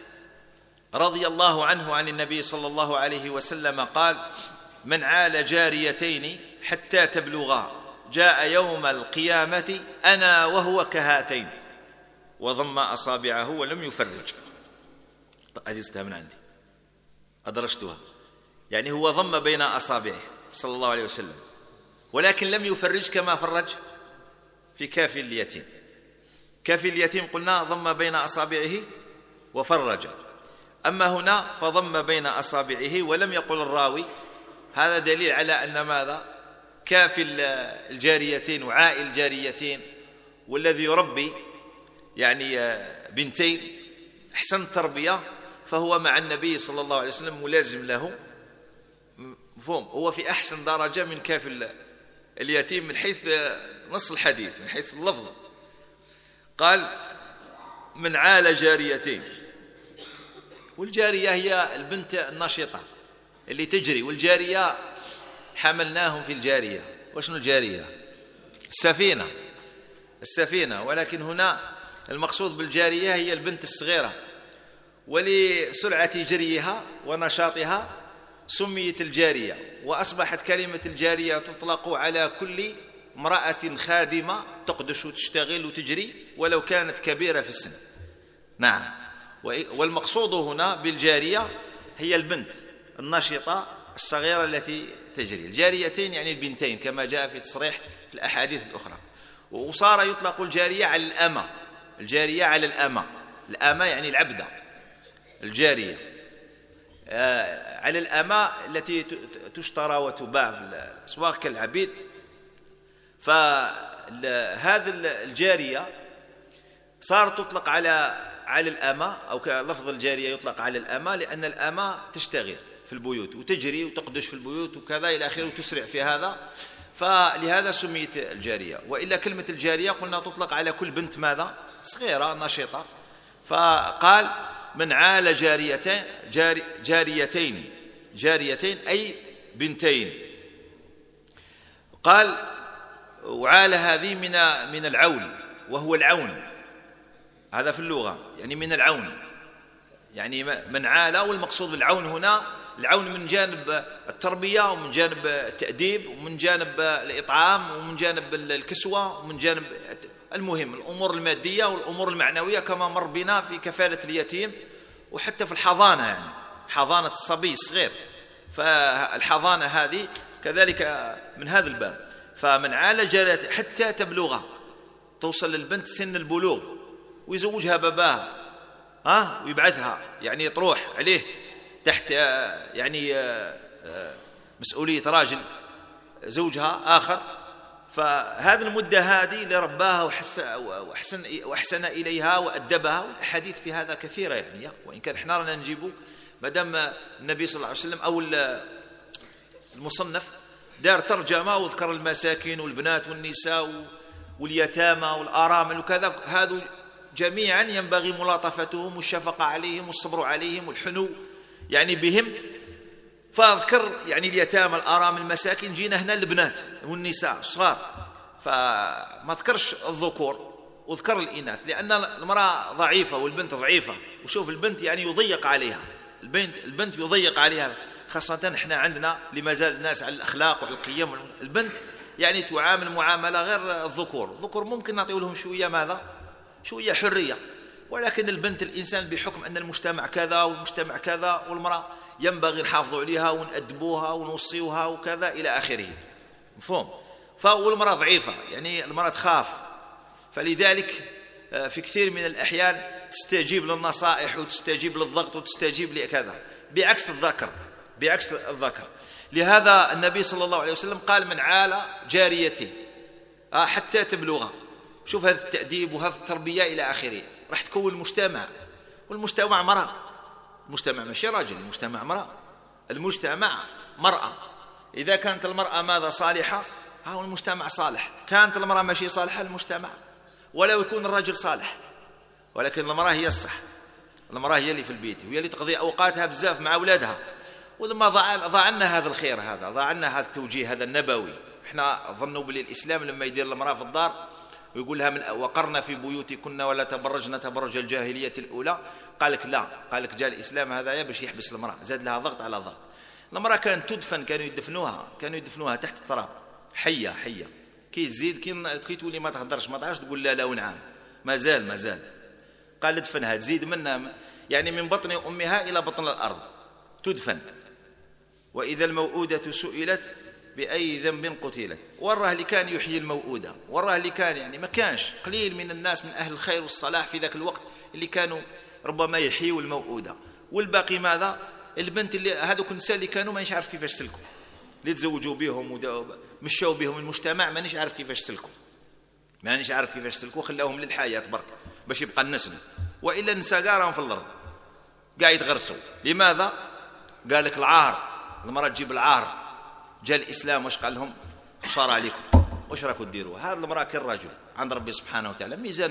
رضي الله عنه عن النبي صلى الله عليه وسلم قال: من عال جاريتين حتى تبلغا جاء يوم القيامة أنا وهو كهاتين، وضم أصابعه ولم يفرج. هذه استهى من عندي أدرجتها، يعني هو ضم بين أصابعه صلى الله عليه وسلم، ولكن لم يفرج كما فرج في كافي اليتيم. كافي اليتيم قلنا ضم بين أصابعه وفرج، أما هنا فضم بين أصابعه ولم يقل الراوي. هذا دليل على أن ماذا؟ كافي الجاريتين وعائل الجاريتين والذي يربي يعني بنتين أحسن التربية فهو مع النبي صلى الله عليه وسلم ملازم له، مفهوم؟ هو في أحسن درجة من كافي اليتيم من حيث نص الحديث، من حيث اللفظ. قال: من عال جاريتين. والجارية هي البنت النشطة اللي تجري، والجارية حملناهم في الجارية. وشنو الجارية؟ السفينة. ولكن هنا المقصود بالجارية هي البنت الصغيرة، ولسرعة جريها ونشاطها سميت الجارية. وأصبحت كلمة الجارية تطلق على كل امرأة خادمة تقدش وتشتغل وتجري ولو كانت كبيرة في السن. نعم. والمقصود هنا بالجارية هي البنت النشطة الصغيرة التي تجري. الجاريتين يعني البنتين كما جاء في تصريح في الأحاديث الأخرى. وصار يطلق الجارية على الأمة. الجارية على الأمة. الأمة يعني العبدة. الجارية على الأمة التي تشترى وتباع في الأسواق كالعبيد. فهذه الجارية صارت تطلق على الأمة، أو كلفظ الجارية يطلق على الأمة لأن الأمة تشتغل في البيوت وتجري وتقدش في البيوت وكذا إلى آخره وتسرع في هذا، فلهذا سميت الجارية. وإلا كلمة الجارية قلنا تطلق على كل بنت ماذا؟ صغيرة نشيطة. فقال: من عال جاريتين أي بنتين. قال: وعال هذه من العول، وهو العون. هذا في اللغة يعني من العون، يعني من عال. والمقصود بالعون هنا العون من جانب التربية ومن جانب التأديب ومن جانب الإطعام ومن جانب الكسوة ومن جانب المهم الأمور المادية والأمور المعنوية كما مر بنا في كفالة اليتيم وحتى في الحضانة، يعني حضانة الصبي الصغير. فالحضانة هذه كذلك من هذا الباب. فمن عال جارية حتى تبلغ، توصل للبنت سن البلوغ ويزوجها باباها ويبعثها، يعني تروح عليه تحت يعني مسؤولية راجل زوجها آخر. فهذه المدة هذه اللي رباها وأحسن إليها وأدبها. والأحاديث في هذا كثيرة يعني، وإن كان احنا رانا نجيبه مدام النبي صلى الله عليه وسلم أو المصنف دار ترجمة وذكر المساكين والبنات والنساء واليتامى والأرامل وكذا، هذا جميعا ينبغي ملاطفتهم والشفقة عليهم والصبر عليهم والحنو يعني بهم. فاذكر يعني اليتامى الأرامل المساكين، جينا هنا البنات والنساء الصغار. فما ذكرش الذكور وذكر الإناث، لأن المرأة ضعيفة والبنت ضعيفة. وشوف البنت يعني يضيق عليها، البنت يضيق عليها، خاصة احنا عندنا لما زال الناس على الأخلاق وعلى القيم. البنت يعني تعامل معاملة غير الذكور ممكن نعطيه لهم شوية ماذا؟ شوية حرية، ولكن البنت الإنسان بحكم أن المجتمع كذا والمجتمع كذا، والمرأة ينبغي نحافظوا عليها ونأدبوها ونوصيوها وكذا إلى آخره، مفهوم؟ والمرأة ضعيفة، يعني المرأة تخاف، فلذلك في كثير من الأحيان تستجيب للنصائح وتستجيب للضغط وتستجيب لكذا، بعكس الذكر. لهذا النبي صلى الله عليه وسلم قال: من عال جاريته حتى تبلغ. شوف هذا التأديب وهذا التربية إلى آخره، راح تكون المجتمع، والمجتمع مرأة، المجتمع ماشي راجل، المجتمع مرأة، المجتمع مرأة. إذا كانت المرأة ماذا صالحة هو المجتمع صالح، كانت المرأة ماشي صالحة المجتمع، ولو يكون الرجل صالح، ولكن المرأة هي الصح، المرأة هي اللي في البيت وهي اللي تقضي أوقاتها بزاف مع أولادها. ولما ضاع لنا هذا الخير، هذا ضاع لنا هذا التوجيه هذا النبوي. احنا ظنوا بلي الإسلام لما يدير المرأة في الدار ويقول لها وقرنا في بيوتكن ولا تبرجن تبرج الجاهلية الأولى، قال لك لا، قال لك جاء الإسلام هذا باش يحبس المرأة، زاد لها ضغط على ضغط. المرأة كانت تدفن، كانوا يدفنوها تحت التراب حية، كي تزيد كي تولي ما تهدرش ما تعرفش تقول لا ونعم، ما زال قال ادفنها، تزيد منها يعني من بطن أمها إلى بطن الأرض تدفن. وإذا الموءودة سئلت بأي ذنب قتلت. وراه اللي كان يحيي الموءودة، وراه اللي كان يعني ما كانش قليل من الناس من أهل الخير والصلاح في ذاك الوقت اللي كانوا ربما يحيوا الموءودة. والباقي ماذا؟ البنت اللي هذوك النساء اللي كانوا ما عارف كيفاش سلكوا، اللي تزوجوا بهم ومشوا بهم المجتمع مانيش عارف كيفاش سلكوا، خلاهم للحياة برك باش يبقى النسل، وإلا النساء قاراهم في الأرض قاعد يتغرسوا. لماذا؟ قال لك العار، المرأة تجيب العار. جاء الإسلام واش قال لهم؟ خسارة عليكم، واش راكم ديروا؟ هذا المرأة كالرجل عند ربي سبحانه وتعالى، ميزان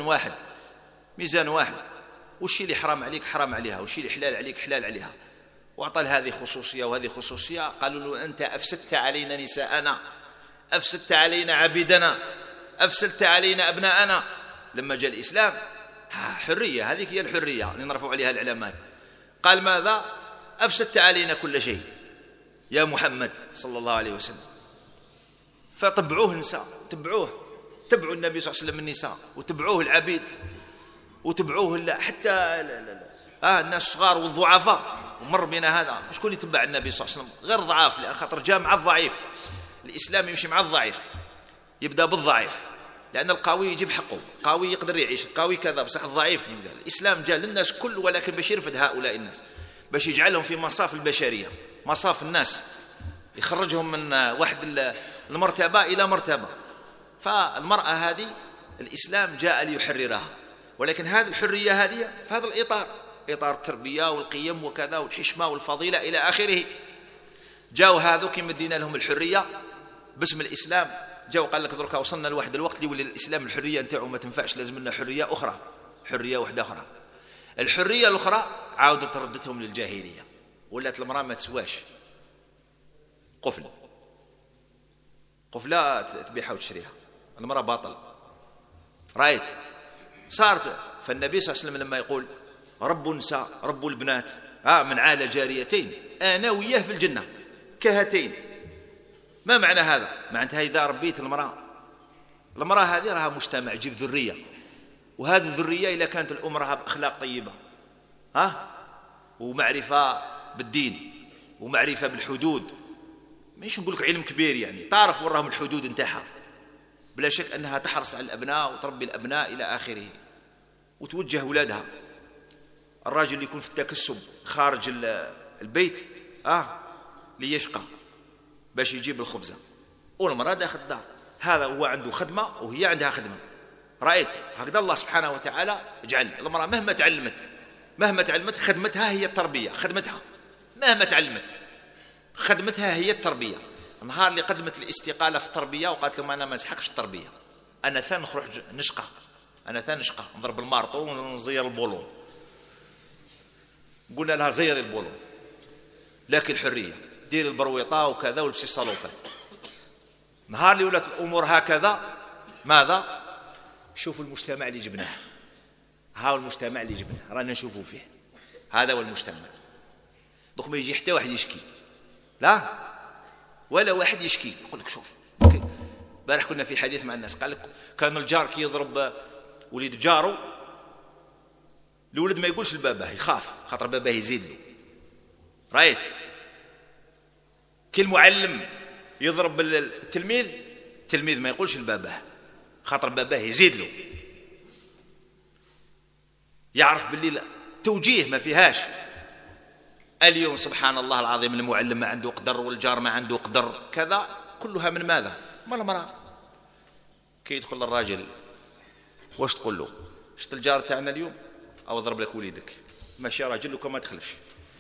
واحد، والشيء اللي حرام عليك حرام عليها، والشيء اللي حلال عليك حلال عليها. وأعطى هذه خصوصية وهذه خصوصية. قالوا له أنت أفسدت علينا نساءنا، أفسدت علينا عبيدنا، أفسدت علينا أبناءنا. لما جاء الإسلام حرية، هذه هي الحرية اللي نرفع عليها العلامات. قال ماذا؟ أفسدت علينا كل شيء يا محمد صلى الله عليه وسلم. فطبعوه النساء، تبعوا النبي صلى الله عليه وسلم النساء، وتبعوه العبيد، وتبعوه حتى الناس الصغار والضعفاء. ومر بنا هذا، شكون يتبع النبي صلى الله عليه وسلم؟ غير ضعاف، لأن خاطر جاء مع الضعيف. الإسلام يمشي مع الضعيف، يبدأ بالضعيف، لأن القوي يجيب حقه، قوي يقدر يعيش، قوي كذا، بصح الضعيف يبدأ. الإسلام جاء للناس كل، ولكن باش يرفد هؤلاء الناس، باش يجعلهم في مصاف البشرية، مصاف الناس، يخرجهم من واحد المرتبة إلى مرتبة. فالمرأة هذه الإسلام جاء ليحررها، ولكن هذه الحرية هذه في هذا الإطار، إطار التربية والقيم وكذا والحشمة والفضيلة إلى آخره. جاءوا هذوك مدينا لهم الحرية باسم الإسلام، جاءوا قال لك دركا وصلنا لواحد الوقت اللي يولي الإسلام الحرية نتاعو ما تنفعش، لازم لنا حرية أخرى، حرية واحدة أخرى. الحرية الأخرى عاودت ردتهم للجاهلية، ولات المرأة ما تسواش، قفلة تبيعها وتشريها، المرأة باطل، رايت صارت. فالنبي صلى الله عليه وسلم لما يقول رب النساء رب البنات من عال جاريتين أنا وياه في الجنة كهاتين. ما معنى هذا؟ معناتها إذا ربيت المرأة هذه راها مجتمع يجيب ذرية، وهذه الذرية إذا كانت الأم راها بأخلاق طيبة ومعرفة بالدين ومعرفة بالحدود، مش نقول لك علم كبير يعني، تعرف وراهم الحدود انتاعها، بلا شك أنها تحرص على الأبناء وتربي الأبناء إلى آخره، وتوجه أولادها. الراجل اللي يكون في التكسب خارج البيت ليشقى باش يجيب الخبزة، والمرأة داخل الدار، هذا هو عنده خدمة وهي عندها خدمة. رأيت هكذا الله سبحانه وتعالى اجعل المرأة مهما تعلمت خدمتها هي التربية، مهما تعلمت خدمتها هي التربية. النهار اللي قدمت الاستقالة في التربية وقالت لهم أنا ما نسحقش التربية، أنا ثاني نخرج نشقى، نضرب المارطو ونزير البولون، قلنا لها زيري البولون، لكن الحرية دير البرويطة وكذا ولبسي الصالوبات. نهار اللي ولات الأمور هكذا ماذا؟ شوفوا المجتمع اللي جبناه، ها المجتمع اللي جبناه رانا نشوفوا فيه، هذا هو المجتمع. دوك ما يجي حتى واحد يشكي، لا ولا واحد يشكي. يقول لك شوف، بارح كنا في حديث مع الناس، قال لك كان الجار كي يضرب وليد جارو، الولد ما يقولش لباباه، يخاف خاطر باباه يزيد له. رايت كي المعلم يضرب التلميذ ما يقولش لباباه خاطر باباه يزيد له، يعرف باللي توجيه ما فيهاش. اليوم سبحان الله العظيم المعلم ما عنده قدر والجار ما عنده قدر، كذا كلها من ماذا؟ من المرأة. كي يدخل الراجل واش تقول له؟ شفت الجار تاعنا اليوم او ضرب لك وليدك، ماشي راجل لك ما تخلفش.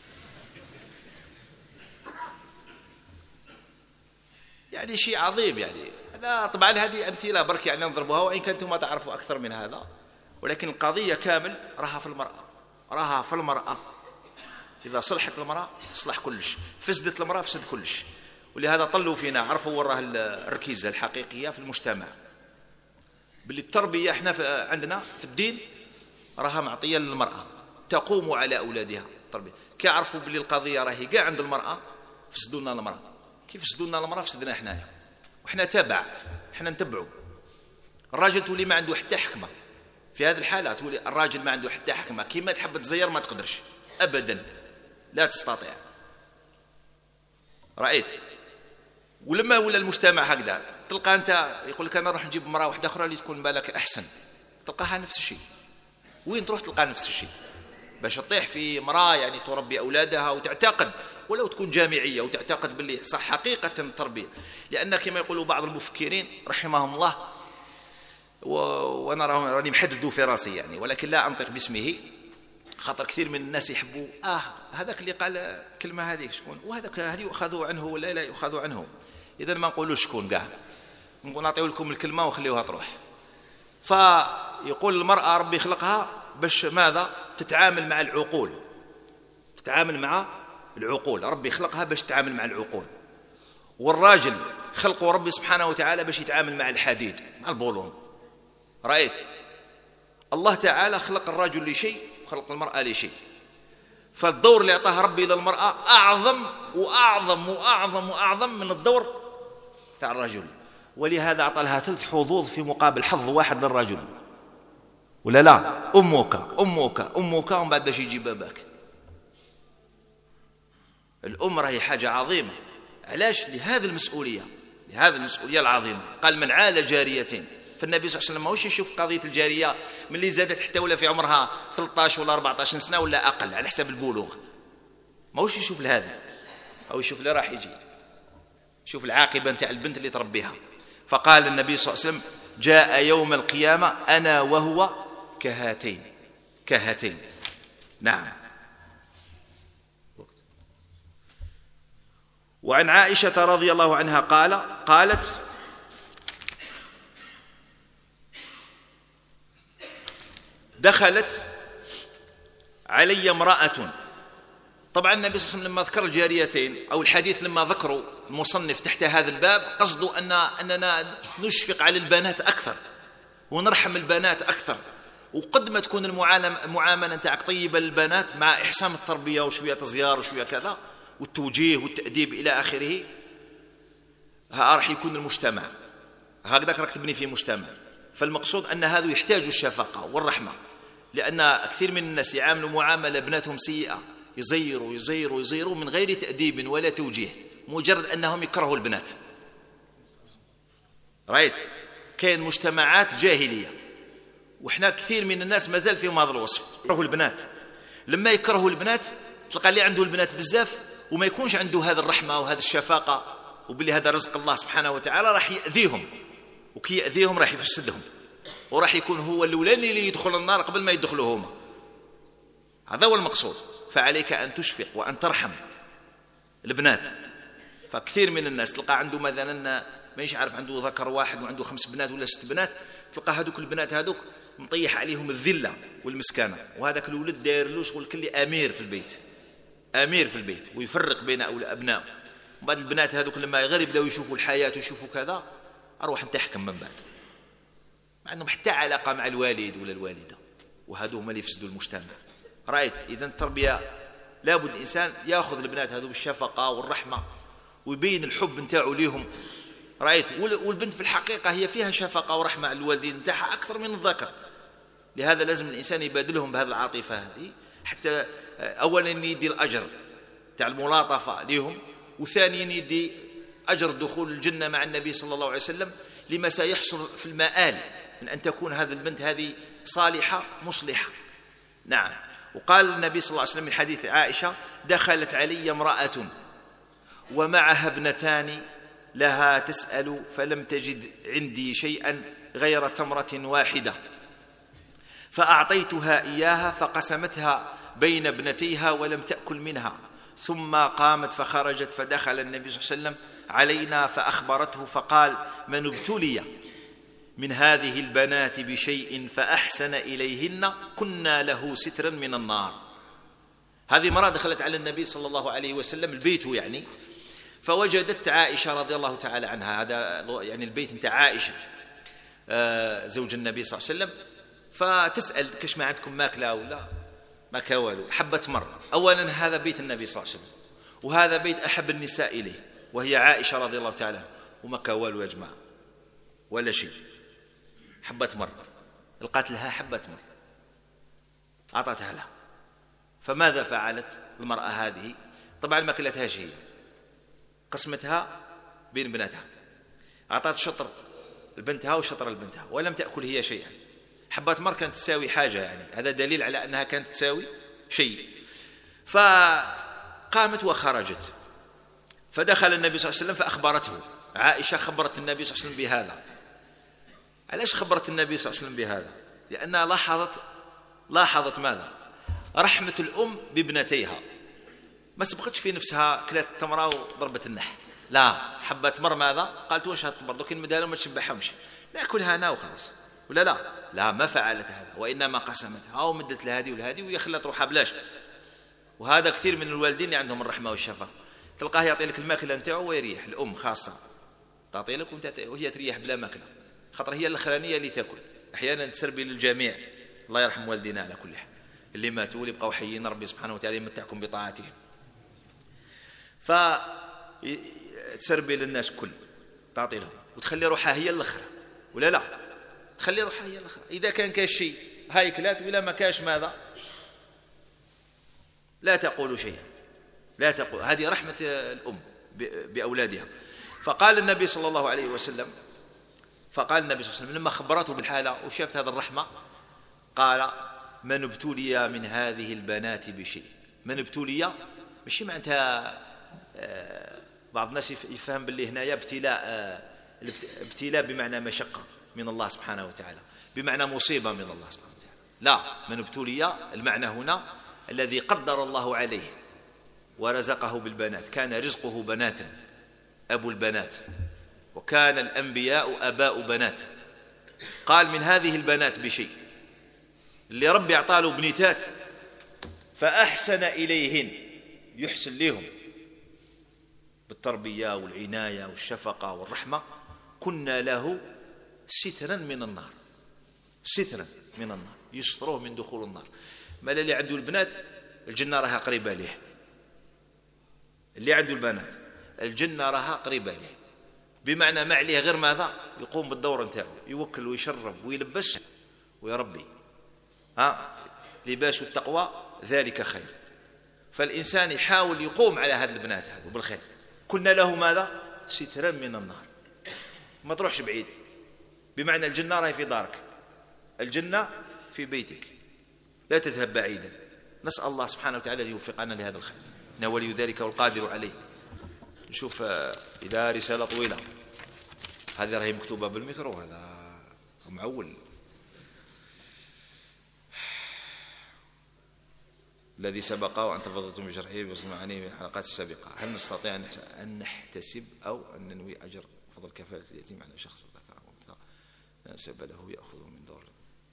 يعني شيء عظيم. يعني هذا طبعا هذه امثله برك يعني نضربها، وان كنتم ما تعرفوا اكثر من هذا، ولكن القضيه كامل راها في المراه، راها في المراه. اذا صلحت المراه صلح كلش، فسدت المراه فسد كلش. ولهذا طلوا فينا، عرفوا وراه الركيزه الحقيقيه في المجتمع، باللي التربيه احنا عندنا في الدين راها معطيه للمراه، تقوم على اولادها التربيه. كي عرفوا باللي القضيه راهي كاع عند المراه فسدوا لنا المراه. كيف فسدوا لنا المراه؟ فسدنا حنايا، وحنا تابع، حنا نتبعوا. الراجل تولي ما عنده حتى حكمه في هذه الحاله، تولي الراجل ما عنده حتى حكمه، كيما تحب تزير ما تقدرش ابدا، لا تستطيع. رايت؟ ولما ولا المجتمع هكذا، تلقى انت يقول لك انا نروح نجيب امراه واحده اخرى اللي تكون بالك احسن، تلقاها نفس الشيء. وين تروح تلقى نفس الشيء؟ باش تطيح في امراه يعني تربي اولادها وتعتقد، ولو تكون جامعيه وتعتقد باللي صح حقيقه التربيه. لان كما يقولوا بعض المفكرين رحمهم الله، وانا راني محدد في راسي يعني، ولكن لا انطق باسمه، خاطر كثير من الناس يحبوا هذاك اللي قال كلمه هذيك شكون، وهذاك هل يؤخذ عنه ولا لا يؤخذ عنه. اذا ما نقولوش شكون كاع، نقول نعطيو لكم الكلمه وخليوها تروح. فيقول المراه ربي خلقها باش ماذا؟ تتعامل مع العقول، تتعامل مع العقول. ربي خلقها باش تتعامل مع العقول. والراجل خلقه ربي سبحانه وتعالى باش يتعامل مع الحديد، مع البولون. رأيت؟ الله تعالى خلق الرجل لشيء وخلق المرأة لشيء. فالدور اللي أعطاه ربي للمرأة أعظم وأعظم وأعظم وأعظم من الدور تاع الرجل، ولهذا أعطى لها 3 حظوظ في مقابل حظ واحد للرجل. ولا لا؟ أمك أمك أمك، ومن بعد باش يجي باباك. الأم راهي حاجة عظيمة. علاش؟ لهذه المسؤولية، لهذه المسؤولية العظيمة. قال من عال جاريتين. فالنبي صلى الله عليه وسلم ماهوش يشوف قضية الجارية من اللي زادت حتى ولا في عمرها 13 ولا 14 سنة ولا أقل على حسب البلوغ، ماهوش يشوف لهذا، أو يشوف اللي راح يجي، شوف العاقبة نتاع البنت اللي تربيها. فقال النبي صلى الله عليه وسلم جاء يوم القيامة أنا وهو كهاتين، كهاتين. نعم. وعن عائشة رضي الله عنها قالت دخلت علي امرأة. طبعا النبي صلى الله عليه وسلم لما ذكر الجاريتين، أو الحديث لما ذكروا المصنف تحت هذا الباب، قصده أننا نشفق على البنات أكثر ونرحم البنات أكثر. وقد ما تكون المعاملة نتاعك طيبة للبنات مع إحسان التربية وشوية تزيار وشوية كذا والتوجيه والتأديب إلى آخره، راح يكون المجتمع هكذا راك تبني فيه مجتمع. فالمقصود أن هذا يحتاج الشفقة والرحمة، لأن كثير من الناس يعاملوا معاملة ابناتهم سيئة، يزيروا من غير تأديب ولا توجيه، مجرد أنهم يكرهوا البنات. رأيت؟ كاين مجتمعات جاهلية، وإحنا كثير من الناس ما زال فيهم هذا الوصف، يكرهوا البنات. لما يكرهوا البنات تلقى اللي عنده البنات بزاف وما يكونش عنده هذا الرحمة وهذا الشفاقة، وباللي هذا رزق الله سبحانه وتعالى راح يأذيهم، وكي يأذيهم راح يفسدهم، وراح يكون هو الأولاني اللي يدخل النار قبل ما يدخلوا هما. هذا هو المقصود. فعليك أن تشفق وأن ترحم البنات. فكثير من الناس تلقى عنده مثلا ماهيش عارف، عنده ذكر واحد وعنده 5 بنات ولا 6 بنات، تلقى هذوك البنات هذوك مطيح عليهم الذلة والمسكانة، وهذاك الولد داير له شغل كلي أمير في البيت، أمير في البيت، ويفرق بين أبنائه. بعد البنات هذوك لما غير يبداو يشوفوا الحياة ويشوفوا كذا، أروح نتحكم من بعد. مع أنهم حتى علاقة مع الوالد ولا الوالدة، وهذو هما اللي يفسدوا المجتمع. رأيت؟ إذن التربية لابد الإنسان يأخذ البنات هذو بالشفقة والرحمة ويبين الحب نتاعو ليهم. رأيت؟ والبنت في الحقيقة هي فيها شفقة ورحمة على الوالدين نتاعها أكثر من الذكر. لهذا لازم الإنسان يبادلهم بهذه العاطفة هذه، حتى أولا يدي الأجر تاع الملاطفة لهم، وثانيا يدي أجر دخول الجنة مع النبي صلى الله عليه وسلم لما سيحصل في المآل من أن تكون هذه البنت هذه صالحة مصلحة. نعم. وقال النبي صلى الله عليه وسلم من حديث عائشة: دخلت علي امرأة ومعها ابنتان لها تسأل فلم تجد عندي شيئا غير تمرة واحدة، فأعطيتها إياها فقسمتها بين ابنتيها ولم تأكل منها، ثم قامت فخرجت، فدخل النبي صلى الله عليه وسلم علينا فأخبرته فقال: من ابتلي من هذه البنات بشيء فأحسن إليهن كنا له سترا من النار. هذه مرة دخلت على النبي صلى الله عليه وسلم البيت يعني، فوجدت عائشة رضي الله تعالى عنها، هذا يعني البيت نتاع عائشة زوج النبي صلى الله عليه وسلم، فتسأل: كش ما عندكم ماكلة ولا ما كوالو؟ حبة مر. أولا هذا بيت النبي صلى الله عليه وسلم، وهذا بيت أحب النساء إليه وهي عائشة رضي الله تعالى عنها، وما كوالو يا جماعة ولا شيء، حبة مر. لقات لها حبة مر أعطتها لها. فماذا فعلت المرأة هذه؟ طبعا ما كلتهاش هي، قسمتها بين بناتها، أعطت شطر لبنتها وشطر لبنتها، ولم تأكل هي شيئا. حبة مر كانت تساوي حاجة يعني، هذا دليل على أنها كانت تساوي شيء. فقامت وخرجت، فدخل النبي صلى الله عليه وسلم فأخبرته. عائشة خبرت النبي صلى الله عليه وسلم بهذا. علاش خبرت النبي صلى الله عليه وسلم بهذا؟ لأنها لاحظت ماذا؟ رحمة الأم بابنتيها. ما سبقتش في نفسها كلات التمرة وضربت النح، لا، حبة تمر ماذا؟ قالت: واش هالتمر دوك المدالة ما تشبعهمش، ناكلها أنا وخلاص، ولا لا ما فعلت هذا، وإنما قسمتها ومدت لهذه ولهذه وهي خلت روحها بلاش. وهذا كثير من الوالدين اللي عندهم الرحمة والشفقة، تلقاه يعطي لك الماكلة نتاعو ويريح. الأم خاصة تعطي لك وهي تريح بلا ماكلة، خاطر هي الأخرانية اللي تأكل. أحيانا تسربي للجميع، الله يرحم والدينا على كل حال، اللي ماتوا واللي بقوا حيين، ربي سبحانه وتعالى يمتعكم بطاعتهم. فتسربي للناس كل، تعطي لهم وتخلي روحها هي الأخرى، ولا لا؟ تخلي روحها هي الأخرى. إذا كان كاش شيء هاي كلات، وإلا ما كاش ماذا؟ لا تقول شيئا، لا تقول. هذه رحمة الأم بأولادها. فقال النبي صلى الله عليه وسلم لما خبرته بالحالة وشافت هذا الرحمة، قال: من ابتلي من هذه البنات بشيء. من ابتلي ماشي معناتها بعض الناس يفهم باللي هنايا ابتلاء بمعنى مشقة من الله سبحانه وتعالى، بمعنى مصيبة من الله سبحانه وتعالى. لا، من ابتلي المعنى هنا الذي قدر الله عليه ورزقه بالبنات، كان رزقه بنات، أبو البنات، وكان الأنبياء أباء بنات. قال: من هذه البنات بشيء، اللي ربي أعطاله بنيتات فأحسن إليهن، يحسن لهم بالتربية والعناية والشفقة والرحمة، كنا له سترا من النار، سترا من النار، يستروه من دخول النار. ما اللي عنده البنات الجنة راها قريبة له، اللي عنده البنات الجنة راها قريبة له، بمعنى ما عليه غير ماذا؟ يقوم بالدور نتاعو، يوكل ويشرب ويلبس ويربي. لباس التقوى ذلك خير. فالإنسان يحاول يقوم على هذه البنات هذه بالخير. كنا له ماذا؟ سترا من النار. ما تروحش بعيد، بمعنى الجنة راهي في دارك، الجنة في بيتك، لا تذهب بعيدا. نسأل الله سبحانه وتعالى يوفقنا لهذا الخير، إنه ولي ذلك والقادر عليه. نشوف إذا رسالة طويلة، هذه راهي مكتوبة بالميكرو، هذا معول. الذي سبق وأن تفضلتم بشرحه وسمعني في الحلقات السابقة، هل نستطيع أن نحتسب أو أن ننوي أجر فضل كفالة اليتيم على شخص ذكر أو أنثى لا نسب له يأخذ من دور؟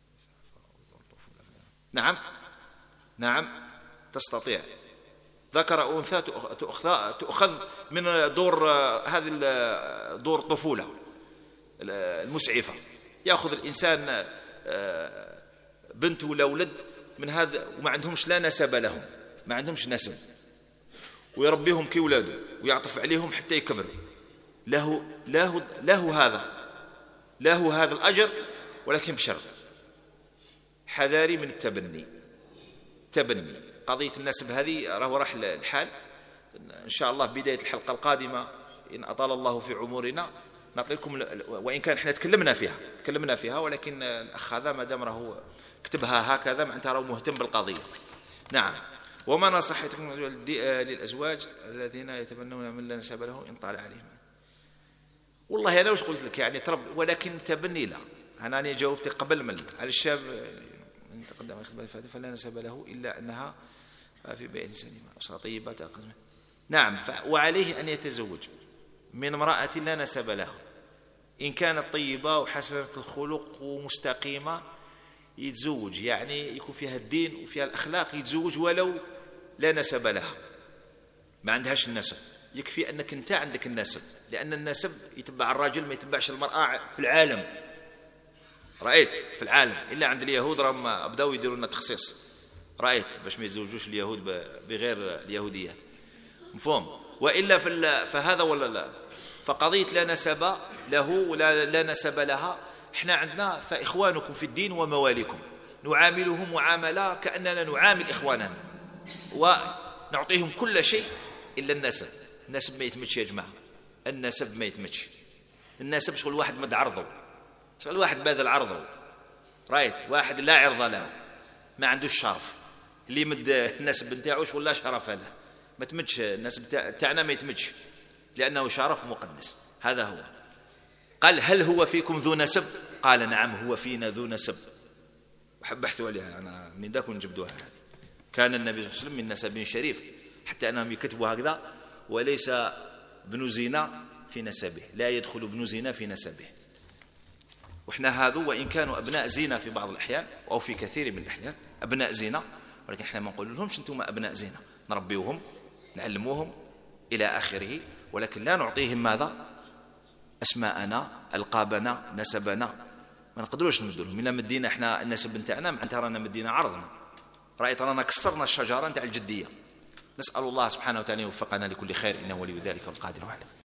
نعم تستطيع. ذكر أو أنثى تؤخذ من دور، هذه دور الطفولة المسعفة، يأخذ الإنسان بنت ولا ولد من هذا وما عندهمش لا نسب لهم، ما عندهمش نسب، ويربيهم كأولاده ويعطف عليهم حتى يكبروا، له هذا الأجر، ولكن بشرط حذاري من التبني. قضية النسب هذه راح الحال إن شاء الله بداية الحلقة القادمة إن أطال الله في عمرنا نعطي لكم، وإن كان احنا تكلمنا فيها ولكن الأخ هذا ما دام راهو كتبها هكذا معناتها راهو مهتم بالقضية. نعم. وما نصحتكم للأزواج الذين يتبنون من لا نسب له إن طال عليهم. والله أنا وش قلت لك يعني ولكن تبني لا، أنا جاوبت قبل من على الشاب إن تقدم فلا نسب له إلا أنها في بيئة سليمة أسرة طيبة تأخذ. نعم. وعليه أن يتزوج من امرأة لا نسب له، إن كانت طيبة وحسنة الخلق ومستقيمة يتزوج، يعني يكون فيها الدين وفيها الأخلاق، يتزوج ولو لا نسب لها، ما عندهاش النسب، يكفي أنك أنت عندك النسب، لأن النسب يتبع الرجل ما يتبعش المرأة في العالم. رأيت في العالم إلا عند اليهود راهم بدأوا يديروا لنا تخصيص، رأيت باش ما يتزوجوش اليهود بغير اليهوديات، مفهوم؟ وإلا فهذا ولا لا. فقضية لا نسب له ولا لا نسب لها، احنا عندنا فإخوانكم في الدين ومواليكم، نعاملهم معاملة كأننا نعامل إخواننا ونعطيهم كل شيء إلا النسب. النسب ما يتمتش يا جماعة، النسب ما يتمتش. النسب شغل واحد مد عرضه، شغل واحد باذل عرضه، رايت واحد لا عرض له، ما عندوش شرف، اللي مد النسب نتاعوش ولا شرف له، ما تمتش النسب تاعنا، ما يتمتش لأنه شرف مقدس. هذا هو. قال هل هو فيكم ذو نسب؟ قال نعم هو فينا ذو نسب. بحثوا عليها أنا من ذاك ونجبدوها. كان النبي صلى الله عليه وسلم من نسب شريف، حتى أنهم يكتبوا هكذا وليس ابن زنا في نسبه، لا يدخل ابن زنا في نسبه. وإحنا هذو وإن كانوا أبناء زنا في بعض الأحيان أو في كثير من الأحيان أبناء زنا، ولكن إحنا ما نقول لهمش أنتم أبناء زنا، نربيوهم نعلموهم إلى آخره، ولكن لا نعطيهم ماذا؟ أسماءنا، ألقابنا، نسبنا، ما نقدروش نمدلهم. من مدينا إحنا النسب نتاعنا معناتها رانا مدينا عرضنا، رأيت رانا كسرنا الشجرة نتاع الجدية. نسأل الله سبحانه وتعالى يوفقنا لكل خير إنه ولي ذلك والقادر عليه.